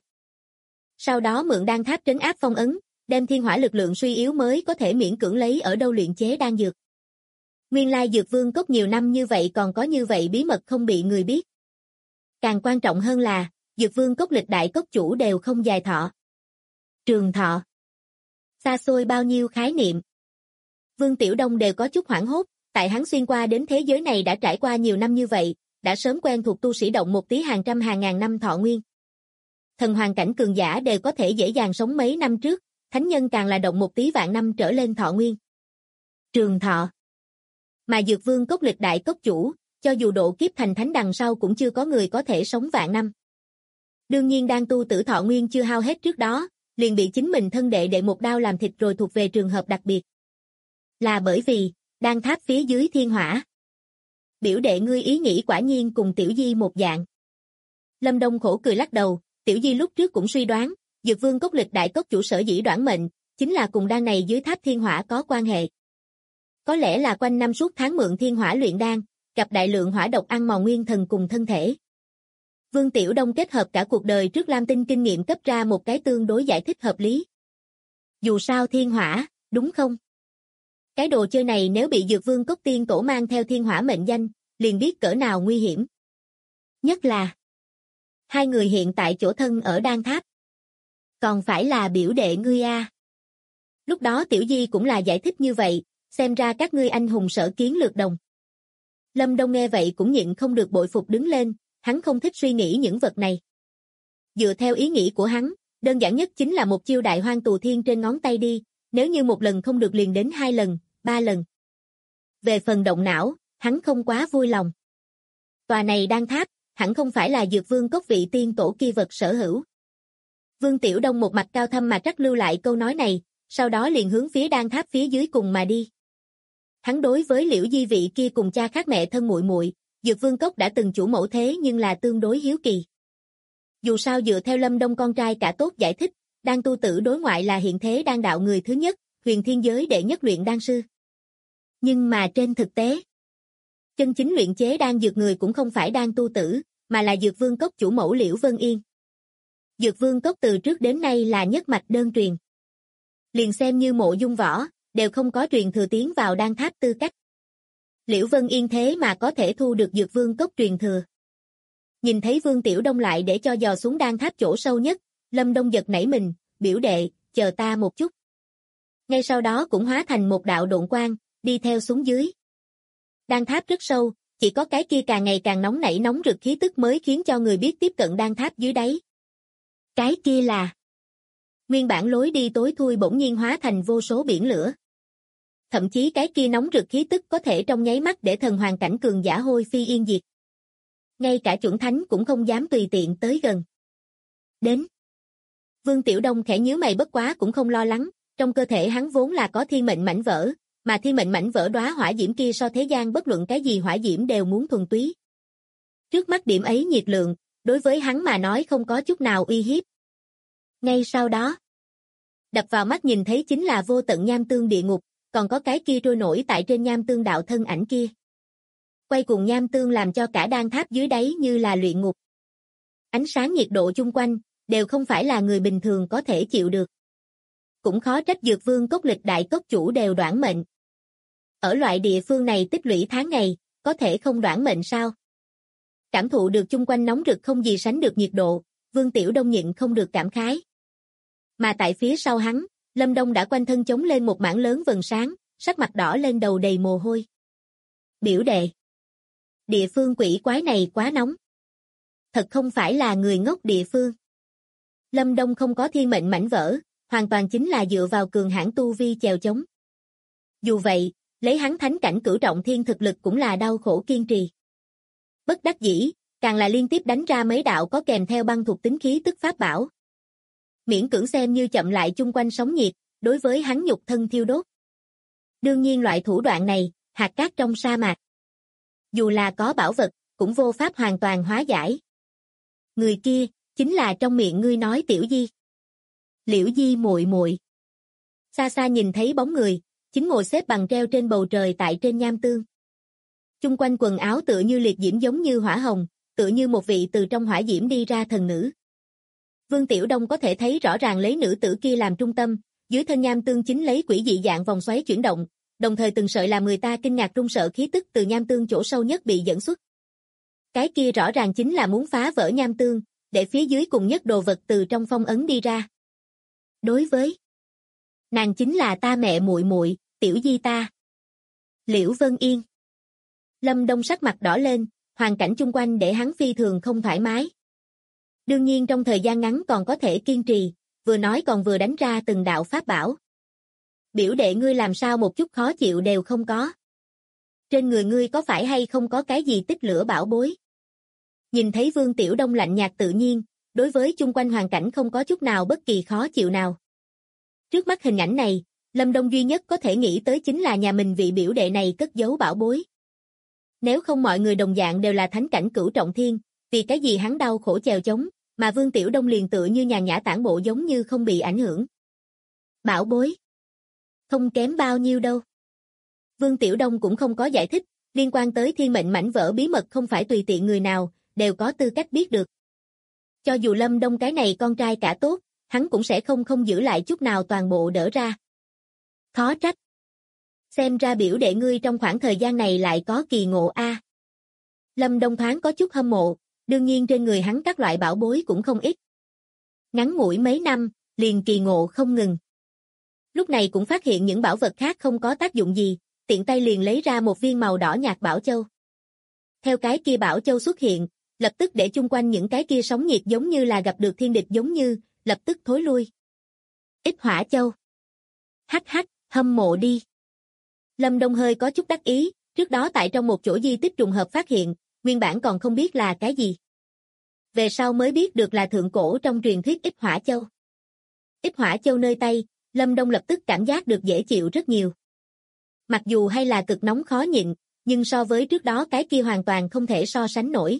Sau đó mượn đan tháp trấn áp phong ấn, đem thiên hỏa lực lượng suy yếu mới có thể miễn cưỡng lấy ở đâu luyện chế đan dược. Nguyên lai Dược Vương Cốc nhiều năm như vậy còn có như vậy bí mật không bị người biết. Càng quan trọng hơn là, Dược Vương Cốc lịch đại cốc chủ đều không dài thọ. Trường thọ. Xa xôi bao nhiêu khái niệm. Vương Tiểu Đông đều có chút hoảng hốt, tại hắn xuyên qua đến thế giới này đã trải qua nhiều năm như vậy, đã sớm quen thuộc tu sĩ động một tí hàng trăm hàng ngàn năm thọ nguyên. Thần hoàng cảnh cường giả đều có thể dễ dàng sống mấy năm trước, thánh nhân càng là động một tí vạn năm trở lên thọ nguyên. Trường thọ. Mà Dược Vương Cốc lịch đại cốc chủ, cho dù độ kiếp thành thánh đằng sau cũng chưa có người có thể sống vạn năm. Đương nhiên đang tu tử thọ nguyên chưa hao hết trước đó, liền bị chính mình thân đệ một đao làm thịt rồi thuộc về trường hợp đặc biệt. Là bởi vì, đan tháp phía dưới thiên hỏa. Biểu đệ ngươi ý nghĩ quả nhiên cùng Tiểu Di một dạng. Lâm Đông khổ cười lắc đầu, Tiểu Di lúc trước cũng suy đoán, Dược Vương Cốc lịch đại cốc chủ sở dĩ đoản mệnh, chính là cùng đan này dưới tháp thiên hỏa có quan hệ. Có lẽ là quanh năm suốt tháng mượn thiên hỏa luyện đan, gặp đại lượng hỏa độc ăn mòn nguyên thần cùng thân thể. Vương Tiểu Đông kết hợp cả cuộc đời trước Lam Tinh kinh nghiệm cấp ra một cái tương đối giải thích hợp lý. Dù sao thiên hỏa, đúng không? Cái đồ chơi này nếu bị Dược Vương Cốc tiên tổ mang theo thiên hỏa mệnh danh, liền biết cỡ nào nguy hiểm. Nhất là, hai người hiện tại chỗ thân ở đan tháp. Còn phải là biểu đệ ngươi a. Lúc đó Tiểu Di cũng là giải thích như vậy, xem ra các ngươi anh hùng sở kiến lược đồng. Lâm Đông nghe vậy cũng nhịn không được bội phục đứng lên, hắn không thích suy nghĩ những vật này. Dựa theo ý nghĩ của hắn, Đơn giản nhất chính là một chiêu đại hoang tù thiên trên ngón tay đi, nếu như một lần không được liền đến 2 lần, 3 lần. Về phần động não, hắn không quá vui lòng. Tòa này đan tháp, hẳn không phải là Dược Vương cốc vị tiên tổ kia vật sở hữu. Vương Tiểu Đông một mạch cao thâm mà trắc lưu lại câu nói này, sau đó liền hướng phía đan tháp phía dưới cùng mà đi. Hắn đối với Liễu Di vị kia cùng cha khác mẹ thân muội muội, Dược Vương cốc đã từng chủ mẫu thế nhưng là tương đối hiếu kỳ. Dù sao dựa theo Lâm Đông con trai cả tốt giải thích, đan tu tử đối ngoại là hiện thế đan đạo người thứ nhất, huyền thiên giới đệ nhất luyện đan sư. Nhưng mà trên thực tế, chân chính luyện chế đan dược người cũng không phải đan tu tử, mà là Dược Vương cốc chủ mẫu Liễu Vân Yên. Dược Vương cốc từ trước đến nay là nhất mạch đơn truyền. Liền xem như Mộ Dung Võ, đều không có truyền thừa tiến vào đan tháp tư cách. Liễu Vân Yên thế mà có thể thu được Dược Vương cốc truyền thừa. Nhìn thấy Vương Tiểu Đông lại để cho dò xuống đan tháp chỗ sâu nhất, Lâm Đông giật nảy mình, biểu đệ, chờ ta một chút. Ngay sau đó cũng hóa thành một đạo độn quang, đi theo xuống dưới. Đan tháp rất sâu, chỉ có cái kia càng ngày càng nóng nảy nóng rực khí tức mới khiến cho người biết tiếp cận đan tháp dưới đáy. Cái kia là nguyên bản lối đi tối thui bỗng nhiên hóa thành vô số biển lửa. Thậm chí cái kia nóng rực khí tức có thể trong nháy mắt để thần hoàn cảnh cường giả hôi phi yên diệt. Ngay cả chuẩn thánh cũng không dám tùy tiện tới gần. Đến. Vương Tiểu Đông khẽ nhíu mày bất quá cũng không lo lắng, trong cơ thể hắn vốn là có thiên mệnh mảnh vỡ, mà thiên mệnh mảnh vỡ đóa hỏa diễm kia so thế gian bất luận cái gì hỏa diễm đều muốn thuần túy. Trước mắt điểm ấy nhiệt lượng, đối với hắn mà nói không có chút nào uy hiếp. Ngay sau đó, đập vào mắt nhìn thấy chính là vô tận nham tương địa ngục, còn có cái kia trôi nổi tại trên nham tương đạo thân ảnh kia. Quay cùng nham tương làm cho cả đan tháp dưới đáy như là luyện ngục. Ánh sáng nhiệt độ chung quanh, đều không phải là người bình thường có thể chịu được. Cũng khó trách Dược Vương cốc lịch đại cốc chủ đều đoản mệnh. Ở loại địa phương này tích lũy tháng ngày, có thể không đoản mệnh sao? Cảm thụ được chung quanh nóng rực không gì sánh được nhiệt độ, Vương Tiểu Đông nhịn không được cảm khái. Mà tại phía sau hắn, Lâm Đông đã quanh thân chống lên một mảng lớn vầng sáng, sắc mặt đỏ lên đầu đầy mồ hôi. Biểu đệ. Địa phương quỷ quái này quá nóng. Thật không phải là người ngốc địa phương. Lâm Đông không có thiên mệnh mảnh vỡ, hoàn toàn chính là dựa vào cường hãn tu vi chèo chống. Dù vậy, lấy hắn thánh cảnh cửu trọng thiên thực lực cũng là đau khổ kiên trì. Bất đắc dĩ, càng là liên tiếp đánh ra mấy đạo có kèm theo băng thuộc tính khí tức pháp bảo. Miễn cưỡng xem như chậm lại chung quanh sóng nhiệt, đối với hắn nhục thân thiêu đốt. Đương nhiên loại thủ đoạn này, hạt cát trong sa mạc. Dù là có bảo vật, cũng vô pháp hoàn toàn hóa giải. Người kia, chính là trong miệng ngươi nói Tiểu Di. Liễu Di muội muội. Xa xa nhìn thấy bóng người, chính ngồi xếp bằng treo trên bầu trời tại trên nham tương. Chung quanh quần áo tựa như liệt diễm giống như hỏa hồng, tựa như một vị từ trong hỏa diễm đi ra thần nữ. Vương Tiểu Đông có thể thấy rõ ràng lấy nữ tử kia làm trung tâm, dưới thân nham tương chính lấy quỷ dị dạng vòng xoáy chuyển động, đồng thời từng sợi làm người ta kinh ngạc run sợ khí tức từ nham tương chỗ sâu nhất bị dẫn xuất. Cái kia rõ ràng chính là muốn phá vỡ nham tương, để phía dưới cùng nhất đồ vật từ trong phong ấn đi ra. Đối với nàng chính là ta mẹ muội muội, Tiểu Di ta. Liễu Vân Yên. Lâm Đông sắc mặt đỏ lên, hoàn cảnh chung quanh để hắn phi thường không thoải mái. Đương nhiên trong thời gian ngắn còn có thể kiên trì, vừa nói còn vừa đánh ra từng đạo pháp bảo. Biểu đệ ngươi làm sao một chút khó chịu đều không có. Trên người ngươi có phải hay không có cái gì tích lửa bảo bối? Nhìn thấy Vương Tiểu Đông lạnh nhạt tự nhiên, đối với chung quanh hoàn cảnh không có chút nào bất kỳ khó chịu nào. Trước mắt hình ảnh này, Lâm Đông duy nhất có thể nghĩ tới chính là nhà mình vị biểu đệ này cất giấu bảo bối. Nếu không mọi người đồng dạng đều là thánh cảnh cửu trọng thiên, vì cái gì hắn đau khổ chèo chống, mà Vương Tiểu Đông liền tựa như nhàn nhã tản bộ giống như không bị ảnh hưởng. Bảo bối. Không kém bao nhiêu đâu. Vương Tiểu Đông cũng không có giải thích, liên quan tới thiên mệnh mảnh vỡ bí mật không phải tùy tiện người nào, đều có tư cách biết được. Cho dù Lâm Đông cái này con trai cả tốt, hắn cũng sẽ không giữ lại chút nào toàn bộ đỡ ra. Khó trách. Xem ra biểu đệ ngươi trong khoảng thời gian này lại có kỳ ngộ a. Lâm Đông thoáng có chút hâm mộ, đương nhiên trên người hắn các loại bảo bối cũng không ít. Ngắn ngủi mấy năm, liền kỳ ngộ không ngừng. Lúc này cũng phát hiện những bảo vật khác không có tác dụng gì, tiện tay liền lấy ra một viên màu đỏ nhạt bảo châu. Theo cái kia bảo châu xuất hiện, lập tức để chung quanh những cái kia sóng nhiệt giống như là gặp được thiên địch giống như, lập tức thối lui. Ít Hỏa Châu. Hắc hắc, hâm mộ đi. Lâm Đông hơi có chút đắc ý, trước đó tại trong một chỗ di tích trùng hợp phát hiện, nguyên bản còn không biết là cái gì. Về sau mới biết được là thượng cổ trong truyền thuyết Ít Hỏa Châu. Ít Hỏa Châu nơi tay, Lâm Đông lập tức cảm giác được dễ chịu rất nhiều. Mặc dù hay là cực nóng khó nhịn, nhưng so với trước đó cái kia hoàn toàn không thể so sánh nổi.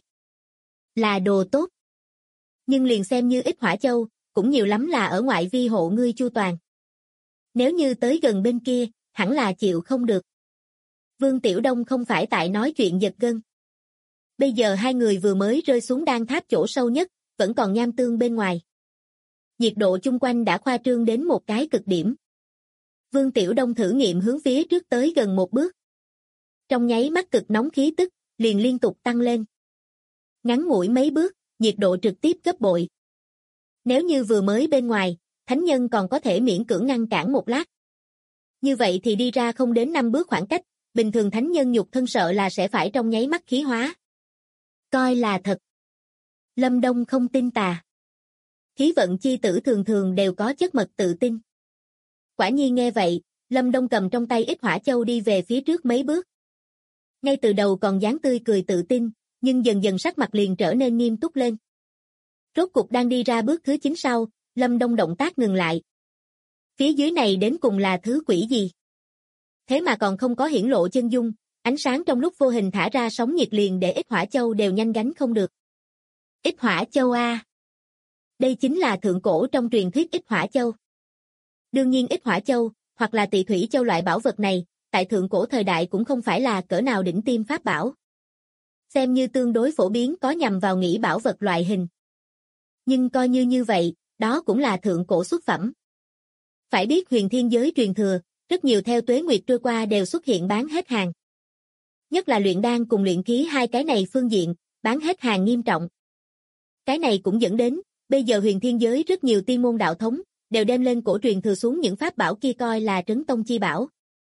Là đồ tốt. Nhưng liền xem như Ít Hỏa Châu, cũng nhiều lắm là ở ngoại vi hộ ngươi chu toàn. Nếu như tới gần bên kia, hẳn là chịu không được. Vương Tiểu Đông không phải tại nói chuyện giật gân. Bây giờ hai người vừa mới rơi xuống đan tháp chỗ sâu nhất, vẫn còn nham tương bên ngoài. Nhiệt độ chung quanh đã khoa trương đến một cái cực điểm. Vương Tiểu Đông thử nghiệm hướng phía trước tới gần một bước. Trong nháy mắt cực nóng khí tức, liền liên tục tăng lên. Ngắn ngủi mấy bước, nhiệt độ trực tiếp gấp bội. Nếu như vừa mới bên ngoài, thánh nhân còn có thể miễn cưỡng ngăn cản một lát. Như vậy thì đi ra không đến 5 bước khoảng cách, bình thường thánh nhân nhục thân sợ là sẽ phải trong nháy mắt khí hóa. Coi là thật. Lâm Đông không tin tà. Khí vận chi tử thường thường đều có chất mật tự tin. Quả nhiên nghe vậy, Lâm Đông cầm trong tay Ít Hỏa Châu đi về phía trước mấy bước. Ngay từ đầu còn dáng tươi cười tự tin, nhưng dần dần sắc mặt liền trở nên nghiêm túc lên. Rốt cục đang đi ra bước thứ 9 sau, Lâm Đông động tác ngừng lại. Phía dưới này đến cùng là thứ quỷ gì? Thế mà còn không có hiển lộ chân dung, ánh sáng trong lúc vô hình thả ra sóng nhiệt liền để Ít Hỏa Châu đều nhanh gánh không được. Ít Hỏa Châu a. Đây chính là thượng cổ trong truyền thuyết Ít Hỏa Châu. Đương nhiên Ít Hỏa Châu, hoặc là Tỳ Thủy Châu loại bảo vật này, tại thượng cổ thời đại cũng không phải là cỡ nào đỉnh tiêm pháp bảo. Xem như tương đối phổ biến có nhằm vào nghĩ bảo vật loại hình. Nhưng coi như vậy, đó cũng là thượng cổ xuất phẩm. Phải biết huyền thiên giới truyền thừa, rất nhiều theo tuế nguyệt trôi qua đều xuất hiện bán hết hàng. Nhất là luyện đan cùng luyện khí hai cái này phương diện, bán hết hàng nghiêm trọng. Cái này cũng dẫn đến, bây giờ huyền thiên giới rất nhiều tiên môn đạo thống, đều đem lên cổ truyền thừa xuống những pháp bảo kia coi là trấn tông chi bảo.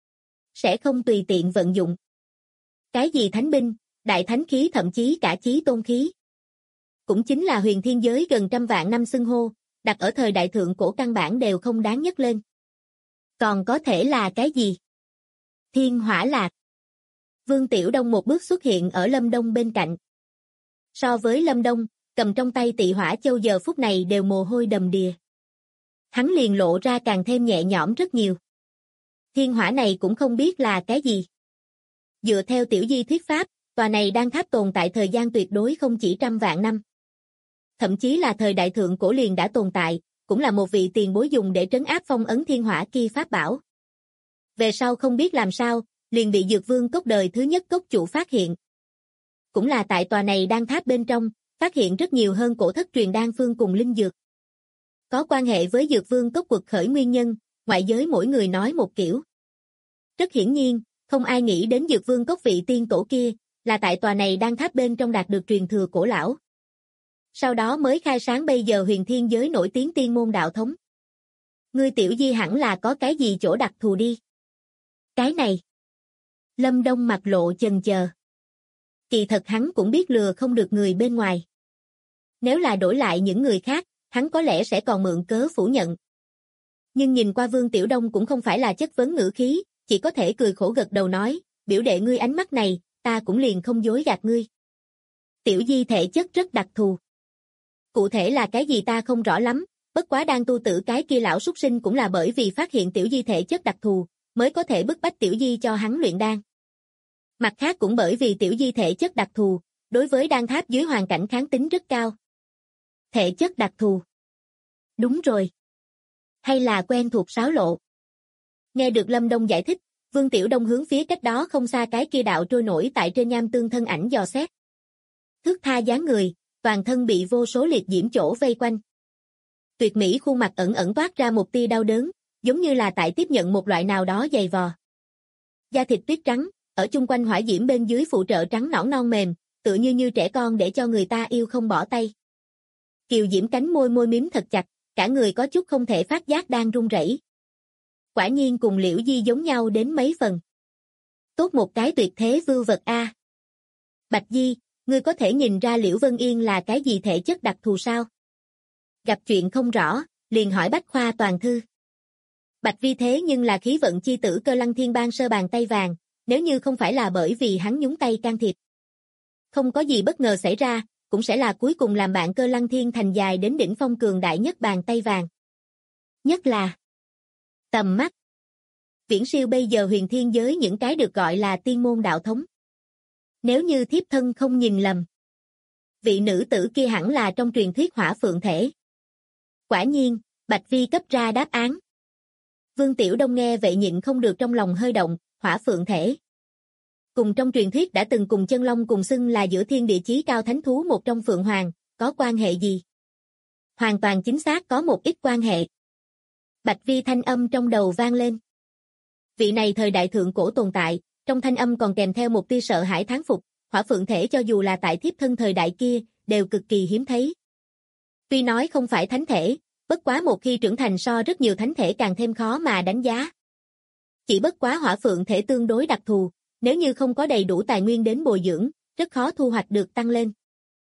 Sẽ không tùy tiện vận dụng. Cái gì thánh binh, đại thánh khí thậm chí cả chí tôn khí. Cũng chính là huyền thiên giới gần trăm vạn năm xưng hô, đặt ở thời đại thượng cổ căn bản đều không đáng nhắc lên. Còn có thể là cái gì? Thiên Hỏa Lạc. Vương Tiểu Đông một bước xuất hiện ở Lâm Đông bên cạnh. So với Lâm Đông, cầm trong tay Tị Hỏa Châu giờ phút này đều mồ hôi đầm đìa. Hắn liền lộ ra càng thêm nhẹ nhõm rất nhiều. Thiên hỏa này cũng không biết là cái gì. Dựa theo Tiểu Di thuyết pháp, tòa này đang tháp tồn tại thời gian tuyệt đối không chỉ trăm vạn năm. Thậm chí là thời đại thượng cổ liền đã tồn tại, cũng là một vị tiền bối dùng để trấn áp phong ấn thiên hỏa kia pháp bảo. Về sau không biết làm sao, liền bị Dược Vương cốc đời thứ nhất cốc chủ phát hiện. Cũng là tại tòa này đang tháp bên trong, phát hiện rất nhiều hơn cổ thất truyền đan phương cùng linh dược. Có quan hệ với Dược Vương cốc quật khởi nguyên nhân, ngoại giới mỗi người nói một kiểu. Rất hiển nhiên, không ai nghĩ đến Dược Vương cốc vị tiên tổ kia, là tại tòa này đang tháp bên trong đạt được truyền thừa cổ lão. Sau đó mới khai sáng bây giờ huyền thiên giới nổi tiếng tiên môn đạo thống. Ngươi Tiểu Di hẳn là có cái gì chỗ đặc thù đi. Cái này. Lâm Đông mặt lộ chần chờ. Kỳ thật hắn cũng biết lừa không được người bên ngoài. Nếu là đổi lại những người khác, hắn có lẽ sẽ còn mượn cớ phủ nhận. Nhưng nhìn qua Vương Tiểu Đông cũng không phải là chất vấn ngữ khí, chỉ có thể cười khổ gật đầu nói, biểu đệ ngươi ánh mắt này, ta cũng liền không dối gạt ngươi. Tiểu Di thể chất rất đặc thù. Cụ thể là cái gì ta không rõ lắm, bất quá đang tu tử cái kia lão súc sinh cũng là bởi vì phát hiện Tiểu Di thể chất đặc thù, mới có thể bức bách Tiểu Di cho hắn luyện đan. Mặt khác cũng bởi vì Tiểu Di thể chất đặc thù, đối với đan tháp dưới hoàn cảnh kháng tính rất cao. Thể chất đặc thù. Đúng rồi. Hay là quen thuộc sáo lộ. Nghe được Lâm Đông giải thích, Vương Tiểu Đông hướng phía cách đó không xa cái kia đạo trôi nổi tại trên nham tương thân ảnh dò xét. Thước tha dáng người, toàn thân bị vô số liệt diễm chỗ vây quanh. Tuyệt mỹ khuôn mặt ẩn ẩn toát ra một tia đau đớn, giống như là tại tiếp nhận một loại nào đó dày vò. Da thịt tuyết trắng, ở chung quanh hỏa diễm bên dưới phụ trợ trắng nõn non mềm, tựa như trẻ con để cho người ta yêu không bỏ tay. Kiều diễm cánh môi môi miếm thật chặt, cả người có chút không thể phát giác đang run rẩy. Quả nhiên cùng Liễu Di giống nhau đến mấy phần. Tốt một cái tuyệt thế vưu vật a. Bạch Di, ngươi có thể nhìn ra Liễu Vân Yên là cái gì thể chất đặc thù sao? Gặp chuyện không rõ, liền hỏi Bách Khoa toàn thư. Bạch Vi thế nhưng là khí vận chi tử Cơ Lăng Thiên ban sơ bàn tay vàng, nếu như không phải là bởi vì hắn nhúng tay can thiệp. Không có gì bất ngờ xảy ra, cũng sẽ là cuối cùng làm bạn Cơ Lăng Thiên thành dài đến đỉnh phong cường đại nhất bàn tay vàng. Nhất là tầm mắt. Viễn siêu bây giờ huyền thiên giới những cái được gọi là tiên môn đạo thống. Nếu như thiếp thân không nhìn lầm, vị nữ tử kia hẳn là trong truyền thuyết Hỏa Phượng Thể. Quả nhiên, Bạch Vi cấp ra đáp án. Vương Tiểu Đông nghe vậy nhịn không được trong lòng hơi động, Hỏa Phượng Thể. Cùng trong truyền thuyết đã từng cùng Chân Long cùng xưng là giữa thiên địa chí cao thánh thú một trong Phượng Hoàng, có quan hệ gì? Hoàn toàn chính xác có một ít quan hệ. Bạch Vi thanh âm trong đầu vang lên. Vị này thời đại thượng cổ tồn tại, trong thanh âm còn kèm theo một tia sợ hãi thán phục, Hỏa Phượng Thể cho dù là tại thiếp thân thời đại kia, đều cực kỳ hiếm thấy. Tuy nói không phải thánh thể, bất quá một khi trưởng thành so rất nhiều thánh thể càng thêm khó mà đánh giá. Chỉ bất quá Hỏa Phượng Thể tương đối đặc thù, nếu như không có đầy đủ tài nguyên đến bồi dưỡng, rất khó thu hoạch được tăng lên.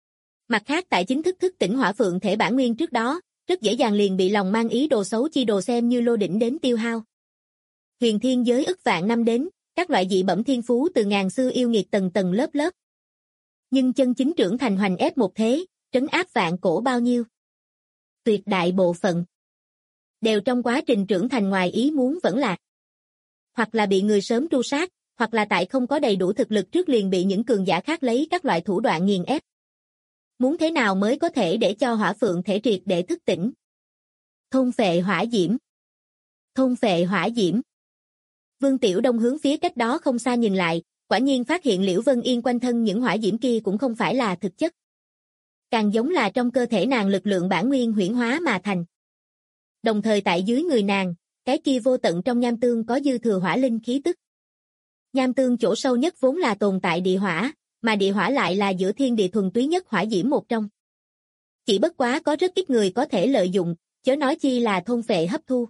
Mặt khác tại chính thức thức tỉnh Hỏa Phượng Thể bản nguyên trước đó, rất dễ dàng liền bị lòng mang ý đồ xấu chi đồ xem như lô đỉnh đến tiêu hao. Huyền thiên giới ức vạn năm đến, các loại dị bẩm thiên phú từ ngàn xưa yêu nghiệt tầng tầng lớp lớp. Nhưng chân chính trưởng thành hoành ép một thế, trấn áp vạn cổ bao nhiêu. Tuyệt đại bộ phận đều trong quá trình trưởng thành ngoài ý muốn vẫn lạc. Hoặc là bị người sớm tru sát, hoặc là tại không có đầy đủ thực lực trước liền bị những cường giả khác lấy các loại thủ đoạn nghiền ép. Muốn thế nào mới có thể để cho Hỏa Phượng Thể triệt để thức tỉnh? Thôn phệ hỏa diễm. Thôn phệ hỏa diễm. Vương Tiểu Đông hướng phía cách đó không xa nhìn lại, quả nhiên phát hiện Liễu Vân Yên quanh thân những hỏa diễm kia cũng không phải là thực chất. Càng giống là trong cơ thể nàng lực lượng bản nguyên huyễn hóa mà thành. Đồng thời tại dưới người nàng, cái kia vô tận trong nham tương có dư thừa hỏa linh khí tức. Nham tương chỗ sâu nhất vốn là tồn tại địa hỏa, mà địa hỏa lại là giữa thiên địa thuần túy nhất hỏa diễm một trong. Chỉ bất quá có rất ít người có thể lợi dụng, chớ nói chi là thôn phệ hấp thu.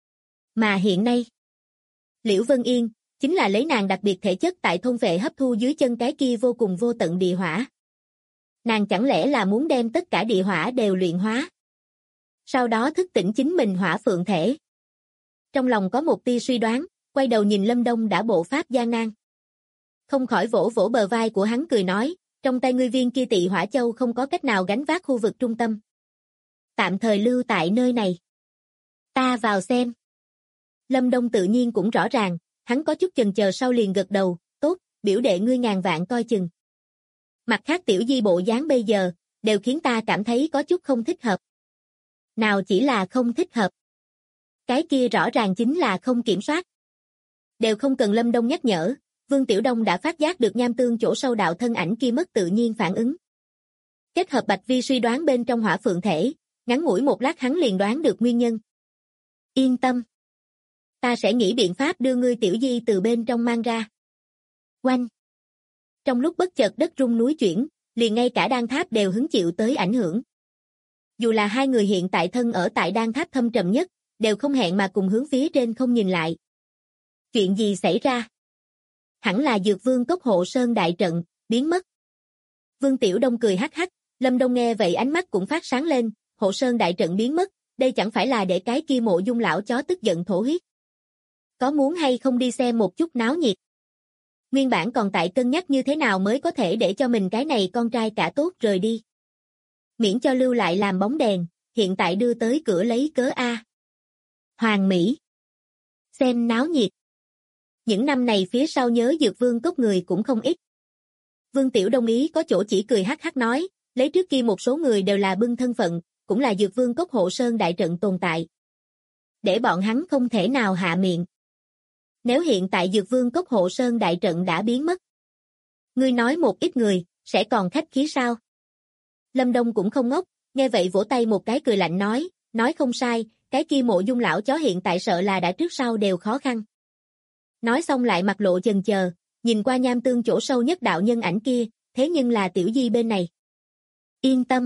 Mà hiện nay, Liễu Vân Yên, chính là lấy nàng đặc biệt thể chất tại thôn phệ hấp thu dưới chân cái kia vô cùng vô tận địa hỏa. Nàng chẳng lẽ là muốn đem tất cả địa hỏa đều luyện hóa? Sau đó thức tỉnh chính mình Hỏa Phượng Thể. Trong lòng có một tia suy đoán, quay đầu nhìn Lâm Đông đã bộ pháp gian nan. Không khỏi vỗ vỗ bờ vai của hắn cười nói, trong tay ngươi viên kia Tị Hỏa Châu không có cách nào gánh vác khu vực trung tâm. Tạm thời lưu tại nơi này. Ta vào xem. Lâm Đông tự nhiên cũng rõ ràng, hắn có chút chần chờ sau liền gật đầu, tốt, biểu đệ ngươi ngàn vạn coi chừng. Mặt khác tiểu di bộ dáng bây giờ, đều khiến ta cảm thấy có chút không thích hợp. Nào chỉ là không thích hợp. Cái kia rõ ràng chính là không kiểm soát. Đều không cần Lâm Đông nhắc nhở, Vương Tiểu Đông đã phát giác được nham tương chỗ sâu đạo thân ảnh kia mất tự nhiên phản ứng. Kết hợp Bạch Vi suy đoán bên trong Hỏa Phượng Thể, ngắn ngủi một lát hắn liền đoán được nguyên nhân. Yên tâm. Ta sẽ nghĩ biện pháp đưa ngươi tiểu di từ bên trong mang ra. Oanh. Trong lúc bất chợt đất rung núi chuyển, liền ngay cả đan tháp đều hứng chịu tới ảnh hưởng. Dù là hai người hiện tại thân ở tại đan tháp thâm trầm nhất, đều không hẹn mà cùng hướng phía trên không nhìn lại. Chuyện gì xảy ra? Hẳn là Dược Vương Cốc Hộ Sơn đại trận, biến mất. Vương Tiểu Đông cười hắc hắc, Lâm Đông nghe vậy ánh mắt cũng phát sáng lên, Hộ Sơn đại trận biến mất, đây chẳng phải là để cái kia Mộ Dung lão chó tức giận thổ huyết. Có muốn hay không đi xem một chút náo nhiệt? Nguyên bản còn tại cân nhắc như thế nào mới có thể để cho mình cái này con trai cả tốt rời đi. Miễn cho lưu lại làm bóng đèn, hiện tại đưa tới cửa lấy cớ A. Hoàng Mỹ. Xem náo nhiệt. Những năm này phía sau nhớ Dược Vương Cốc người cũng không ít. Vương Tiểu Đông ý có chỗ chỉ cười hắc hắc nói, lấy trước kia một số người đều là bưng thân phận, cũng là Dược Vương Cốc Hộ Sơn đại trận tồn tại. Để bọn hắn không thể nào hạ miệng. Nếu hiện tại Dược Vương Cốc Hộ Sơn đại trận đã biến mất, ngươi nói một ít người, sẽ còn khách khí sao? Lâm Đông cũng không ngốc, nghe vậy vỗ tay một cái cười lạnh nói không sai, cái kia Mộ Dung lão chó hiện tại sợ là đã trước sau đều khó khăn. Nói xong lại mặt lộ chần chờ, nhìn qua nham tương chỗ sâu nhất đạo nhân ảnh kia, thế nhưng là tiểu di bên này. Yên tâm.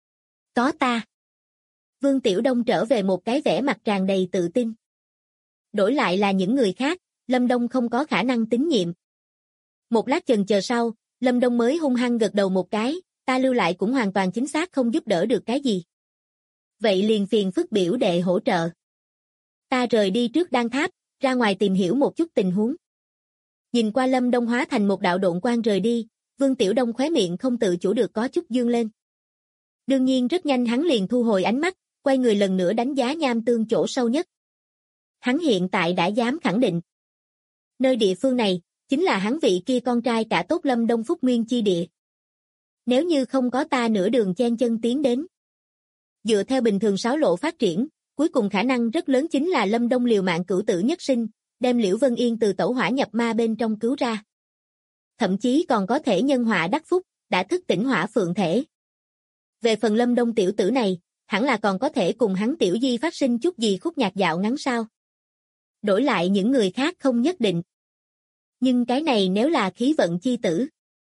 Có ta. Vương Tiểu Đông trở về một cái vẻ mặt tràn đầy tự tin. Đổi lại là những người khác, Lâm Đông không có khả năng tín nhiệm. Một lát chần chờ sau, Lâm Đông mới hung hăng gật đầu một cái, ta lưu lại cũng hoàn toàn chính xác không giúp đỡ được cái gì. Vậy liền phiền phức biểu đệ hỗ trợ. Ta rời đi trước Đan Tháp, ra ngoài tìm hiểu một chút tình huống. Nhìn qua Lâm Đông hóa thành một đạo độn quang rời đi, Vương Tiểu Đông khóe miệng không tự chủ được có chút dương lên. Đương nhiên rất nhanh hắn liền thu hồi ánh mắt, quay người lần nữa đánh giá Nham Tương chỗ sâu nhất. Hắn hiện tại đã dám khẳng định. Nơi địa phương này, chính là hắn vị kia con trai cả tốt Lâm Đông Phúc Nguyên chi địa. Nếu như không có ta nửa đường chen chân tiến đến. Dựa theo bình thường sáo lộ phát triển, cuối cùng khả năng rất lớn chính là Lâm Đông liều mạng cửu tử nhất sinh, đem Liễu Vân Yên từ tẩu hỏa nhập ma bên trong cứu ra. Thậm chí còn có thể nhân họa đắc phúc, đã thức tỉnh hỏa phượng thể. Về phần Lâm Đông tiểu tử này, hẳn là còn có thể cùng hắn tiểu di phát sinh chút gì khúc nhạc dạo ngắn sao. Đổi lại những người khác không nhất định. Nhưng cái này nếu là khí vận chi tử,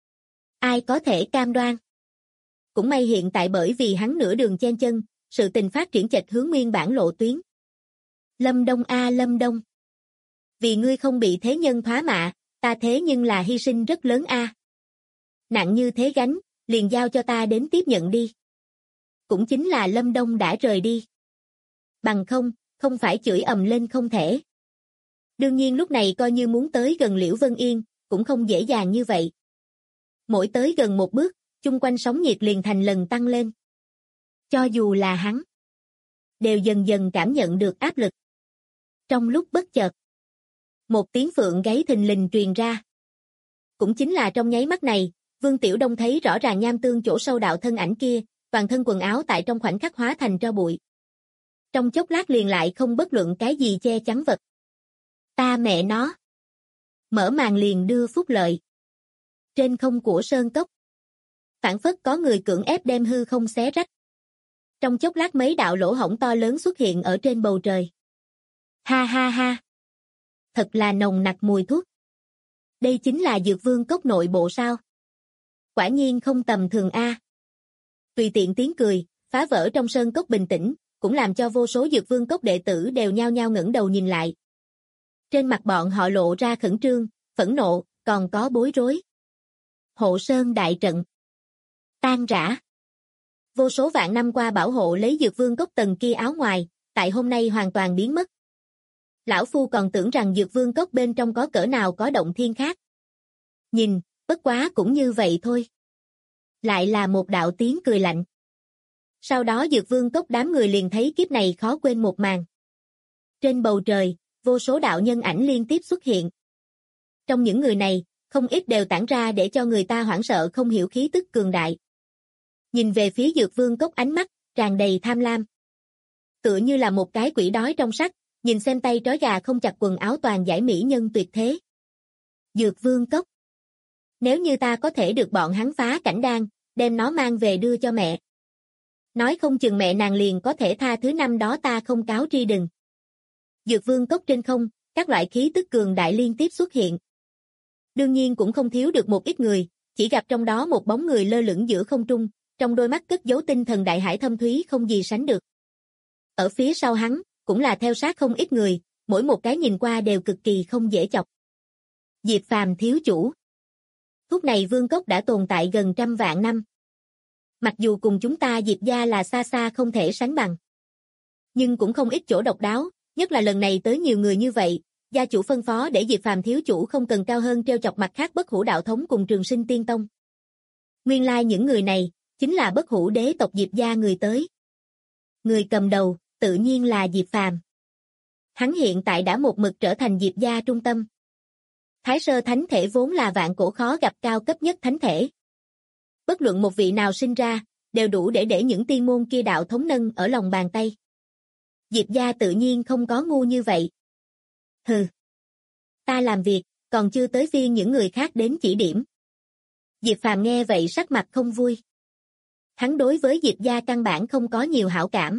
ai có thể cam đoan. Cũng may hiện tại bởi vì hắn nửa đường chen chân, sự tình phát triển chệch hướng nguyên bản lộ tuyến. Lâm Đông a Lâm Đông. Vì ngươi không bị thế nhân thoá mạ, ta thế nhưng là hy sinh rất lớn a. Nặng như thế gánh, liền giao cho ta đến tiếp nhận đi. Cũng chính là Lâm Đông đã rời đi. Bằng không phải chửi ầm lên không thể. Đương nhiên lúc này coi như muốn tới gần Liễu Vân Yên, cũng không dễ dàng như vậy. Mỗi tới gần một bước, chung quanh sóng nhiệt liền thành lần tăng lên. Cho dù là hắn, đều dần dần cảm nhận được áp lực. Trong lúc bất chợt, một tiếng phượng gáy thình lình truyền ra. Cũng chính là trong nháy mắt này, Vương Tiểu Đông thấy rõ ràng Nham Tương chỗ sâu đạo thân ảnh kia, toàn thân quần áo tại trong khoảnh khắc hóa thành tro bụi. Trong chốc lát liền lại không bất luận cái gì che chắn vật. Ta mẹ nó. Mở màn liền đưa phúc lợi. Trên không của sơn cốc, phảng phất có người cưỡng ép đem hư không xé rách. Trong chốc lát mấy đạo lỗ hổng to lớn xuất hiện ở trên bầu trời. Ha ha ha. Thật là nồng nặc mùi thuốc. Đây chính là Dược Vương cốc nội bộ sao? Quả nhiên không tầm thường a. Tùy tiện tiếng cười, phá vỡ trong sơn cốc bình tĩnh, cũng làm cho vô số Dược Vương cốc đệ tử đều nhao nhao ngẩng đầu nhìn lại. Trên mặt bọn họ lộ ra khẩn trương, phẫn nộ, còn có bối rối. Hộ sơn đại trận tan rã. Vô số vạn năm qua bảo hộ lấy Dược Vương cốc tầng kia áo ngoài, tại hôm nay hoàn toàn biến mất. Lão Phu còn tưởng rằng Dược Vương cốc bên trong có cỡ nào có động thiên khác. Nhìn, bất quá cũng như vậy thôi. Lại là một đạo tiếng cười lạnh. Sau đó Dược Vương cốc đám người liền thấy kiếp này khó quên một màn. Trên bầu trời, vô số đạo nhân ảnh liên tiếp xuất hiện. Trong những người này, không ít đều tản ra để cho người ta hoảng sợ không hiểu khí tức cường đại. Nhìn về phía Dược Vương cốc ánh mắt, tràn đầy tham lam. Tựa như là một cái quỷ đói trong sắt, nhìn xem tay trói gà không chặt quần áo toàn giải mỹ nhân tuyệt thế. Dược Vương cốc. Nếu như ta có thể được bọn hắn phá cảnh đan, đem nó mang về đưa cho mẹ. Nói không chừng mẹ nàng liền có thể tha thứ năm đó ta không cáo tri đừng. Dược Vương cốc trên không, các loại khí tức cường đại liên tiếp xuất hiện. Đương nhiên cũng không thiếu được một ít người, chỉ gặp trong đó một bóng người lơ lửng giữa không trung, trong đôi mắt cất giấu tinh thần đại hải thâm thúy không gì sánh được. Ở phía sau hắn, cũng là theo sát không ít người, mỗi một cái nhìn qua đều cực kỳ không dễ chọc. Diệp Phàm thiếu chủ. Thuốc này vương cốc đã tồn tại gần 100 vạn năm. Mặc dù cùng chúng ta Diệp gia là xa xa không thể sánh bằng. Nhưng cũng không ít chỗ độc đáo, nhất là lần này tới nhiều người như vậy, gia chủ phân phó để Diệp Phàm thiếu chủ không cần cao hơn treo chọc mặt khác Bất Hủ đạo thống cùng Trường Sinh Tiên Tông. Nguyên lai những người này, chính là Bất Hủ đế tộc Diệp gia người tới. Người cầm đầu, tự nhiên là Diệp Phàm. Hắn hiện tại đã một mực trở thành Diệp gia trung tâm. Thái sơ thánh thể vốn là vạn cổ khó gặp cao cấp nhất thánh thể. Bất luận một vị nào sinh ra, đều đủ để những tiên môn kia đạo thống nâng ở lòng bàn tay. Diệp gia tự nhiên không có ngu như vậy. Hừ. Ta làm việc, còn chưa tới phiên những người khác đến chỉ điểm. Diệp Phàm nghe vậy sắc mặt không vui. Hắn đối với Diệp gia căn bản không có nhiều hảo cảm.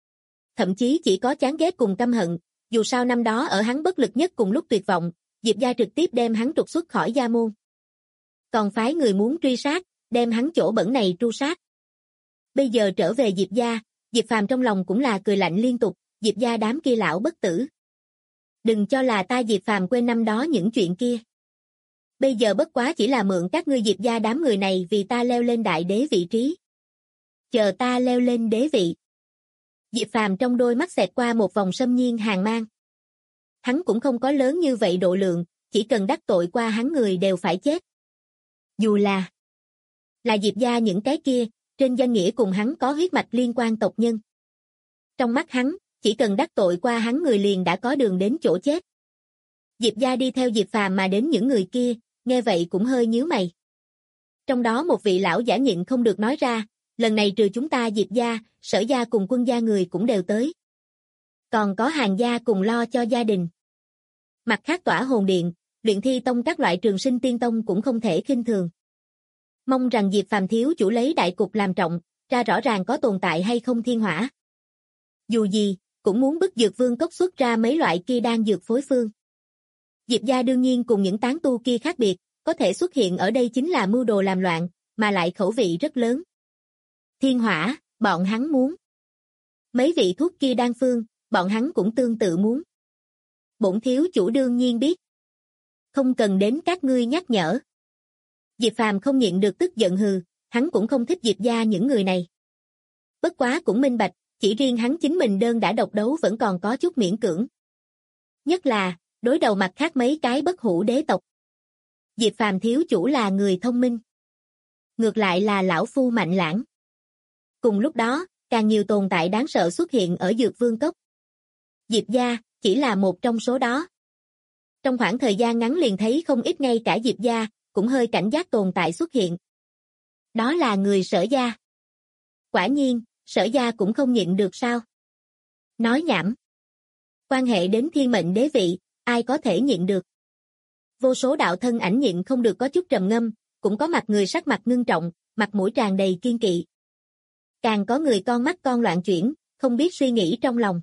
Thậm chí chỉ có chán ghét cùng căm hận, dù sao năm đó ở hắn bất lực nhất cùng lúc tuyệt vọng, Diệp gia trực tiếp đem hắn trục xuất khỏi gia môn. Còn phái người muốn truy sát, đem hắn chỗ bẩn này tru sát. Bây giờ trở về Diệp gia, Diệp Phàm trong lòng cũng là cười lạnh liên tục, Diệp gia đám kia lão bất tử. Đừng cho là ta Diệp Phàm quên năm đó những chuyện kia. Bây giờ bất quá chỉ là mượn các ngươi Diệp gia đám người này vì ta leo lên đại đế vị trí. Chờ ta leo lên đế vị. Diệp Phàm trong đôi mắt xẹt qua một vòng xâm nhiên hàn mang. Hắn cũng không có lớn như vậy độ lượng, chỉ cần đắc tội qua hắn người đều phải chết. Dù là Diệp gia những cái kia, trên danh nghĩa cùng hắn có huyết mạch liên quan tộc nhân. Trong mắt hắn, chỉ cần đắc tội qua hắn người liền đã có đường đến chỗ chết. Diệp gia đi theo Diệp Phàm mà đến những người kia, nghe vậy cũng hơi nhíu mày. Trong đó một vị lão giả nhịn không được nói ra, lần này trừ chúng ta Diệp gia, Sở gia cùng Quân gia người cũng đều tới. Còn có Hàn gia cùng lo cho gia đình. Mặt khác Tỏa Hồn Điện, Luyện Thi Tông các loại Trường Sinh Tiên Tông cũng không thể khinh thường. Mong rằng Diệp Phàm thiếu chủ lấy đại cục làm trọng, ra rõ ràng có tồn tại hay không thiên hỏa. Dù gì, cũng muốn bức Dược Vương Cốc xuất ra mấy loại kia đan dược phối phương. Diệp gia đương nhiên cùng những tán tu kia khác biệt, có thể xuất hiện ở đây chính là mưu đồ làm loạn, mà lại khẩu vị rất lớn. Thiên hỏa, bọn hắn muốn. Mấy vị thuốc kia đan phương, bọn hắn cũng tương tự muốn. Bổn thiếu chủ đương nhiên biết. Không cần đến các ngươi nhắc nhở. Diệp Phàm không nhịn được tức giận hừ, hắn cũng không thích Diệp gia những người này. Bất quá cũng minh bạch, chỉ riêng hắn chính mình đơn đã độc đấu vẫn còn có chút miễn cưỡng. Nhất là, đối đầu mặt khác mấy cái bất hủ đế tộc. Diệp Phàm thiếu chủ là người thông minh. Ngược lại là lão phu mạnh lãng. Cùng lúc đó, càng nhiều tồn tại đáng sợ xuất hiện ở Dược Vương Cốc. Diệp gia chỉ là một trong số đó. Trong khoảng thời gian ngắn liền thấy không ít ngay cả Diệp gia cũng hơi cảnh giác tồn tại xuất hiện. Đó là người Sở gia. Quả nhiên, Sở gia cũng không nhịn được sao? Nói nhảm. Quan hệ đến thiên mệnh đế vị, ai có thể nhịn được? Vô số đạo thân ảnh nhịn không được có chút trầm ngâm, cũng có mặt người sắc mặt ngưng trọng, mặt mũi tràn đầy kiên kỵ. Càng có người con mắt con loạn chuyển, không biết suy nghĩ trong lòng.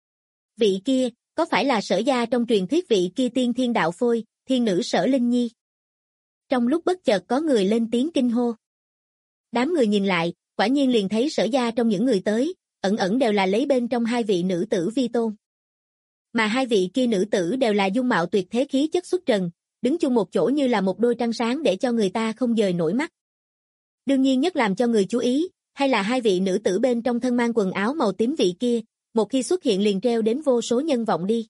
Vị kia, có phải là Sở gia trong truyền thuyết vị kia tiên thiên đạo phôi, thiên nữ Sở Linh Nhi? Trong lúc bất chợt có người lên tiếng kinh hô. Đám người nhìn lại, quả nhiên liền thấy Sở gia trong những người tới, ẩn ẩn đều là lấy bên trong hai vị nữ tử vi tôn. Mà hai vị kia nữ tử đều là dung mạo tuyệt thế khí chất xuất trần, đứng chung một chỗ như là một đôi trăng sáng để cho người ta không dời nổi mắt. Đương nhiên nhất làm cho người chú ý, hay là hai vị nữ tử bên trong thân mang quần áo màu tím vị kia, một khi xuất hiện liền treo đến vô số nhân vọng đi.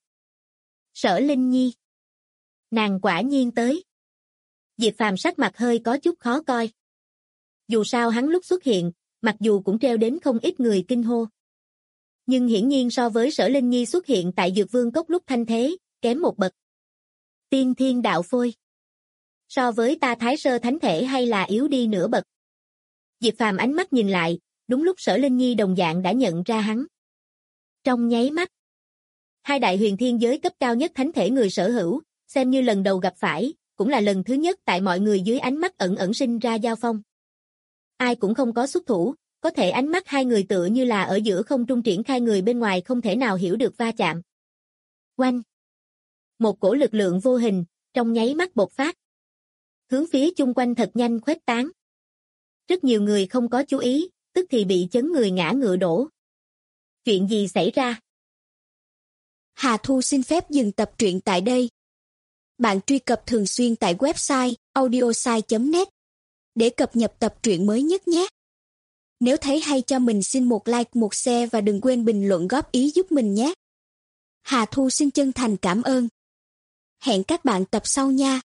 Sở Linh Nhi. Nàng quả nhiên tới. Diệp Phàm sắc mặt hơi có chút khó coi. Dù sao hắn lúc xuất hiện, mặc dù cũng treo đến không ít người kinh hô. Nhưng hiển nhiên so với Sở Linh Nhi xuất hiện tại Dược Vương Cốc lúc thanh thế, kém một bậc. Tiên thiên đạo phôi. So với ta Thái Sơ Thánh Thể hay là yếu đi nửa bậc. Diệp Phàm ánh mắt nhìn lại, đúng lúc Sở Linh Nhi đồng dạng đã nhận ra hắn. Trong nháy mắt, hai đại huyền thiên giới cấp cao nhất thánh thể người sở hữu, xem như lần đầu gặp phải, cũng là lần thứ nhất tại mọi người dưới ánh mắt ẩn ẩn sinh ra giao phong. Ai cũng không có xuất thủ, có thể ánh mắt hai người tựa như là ở giữa không trung triển khai người bên ngoài không thể nào hiểu được va chạm. Oanh! Một cổ lực lượng vô hình, trong nháy mắt bộc phát. Hướng phía chung quanh thật nhanh khuếch tán. Rất nhiều người không có chú ý, tức thì bị chấn người ngã ngựa đổ. Chuyện gì xảy ra? Hà Thu xin phép dừng tập truyện tại đây. Bạn truy cập thường xuyên tại website audiosai.net để cập nhật tập truyện mới nhất nhé. Nếu thấy hay cho mình xin một like, một share và đừng quên bình luận góp ý giúp mình nhé. Hà Thu xin chân thành cảm ơn. Hẹn các bạn tập sau nha.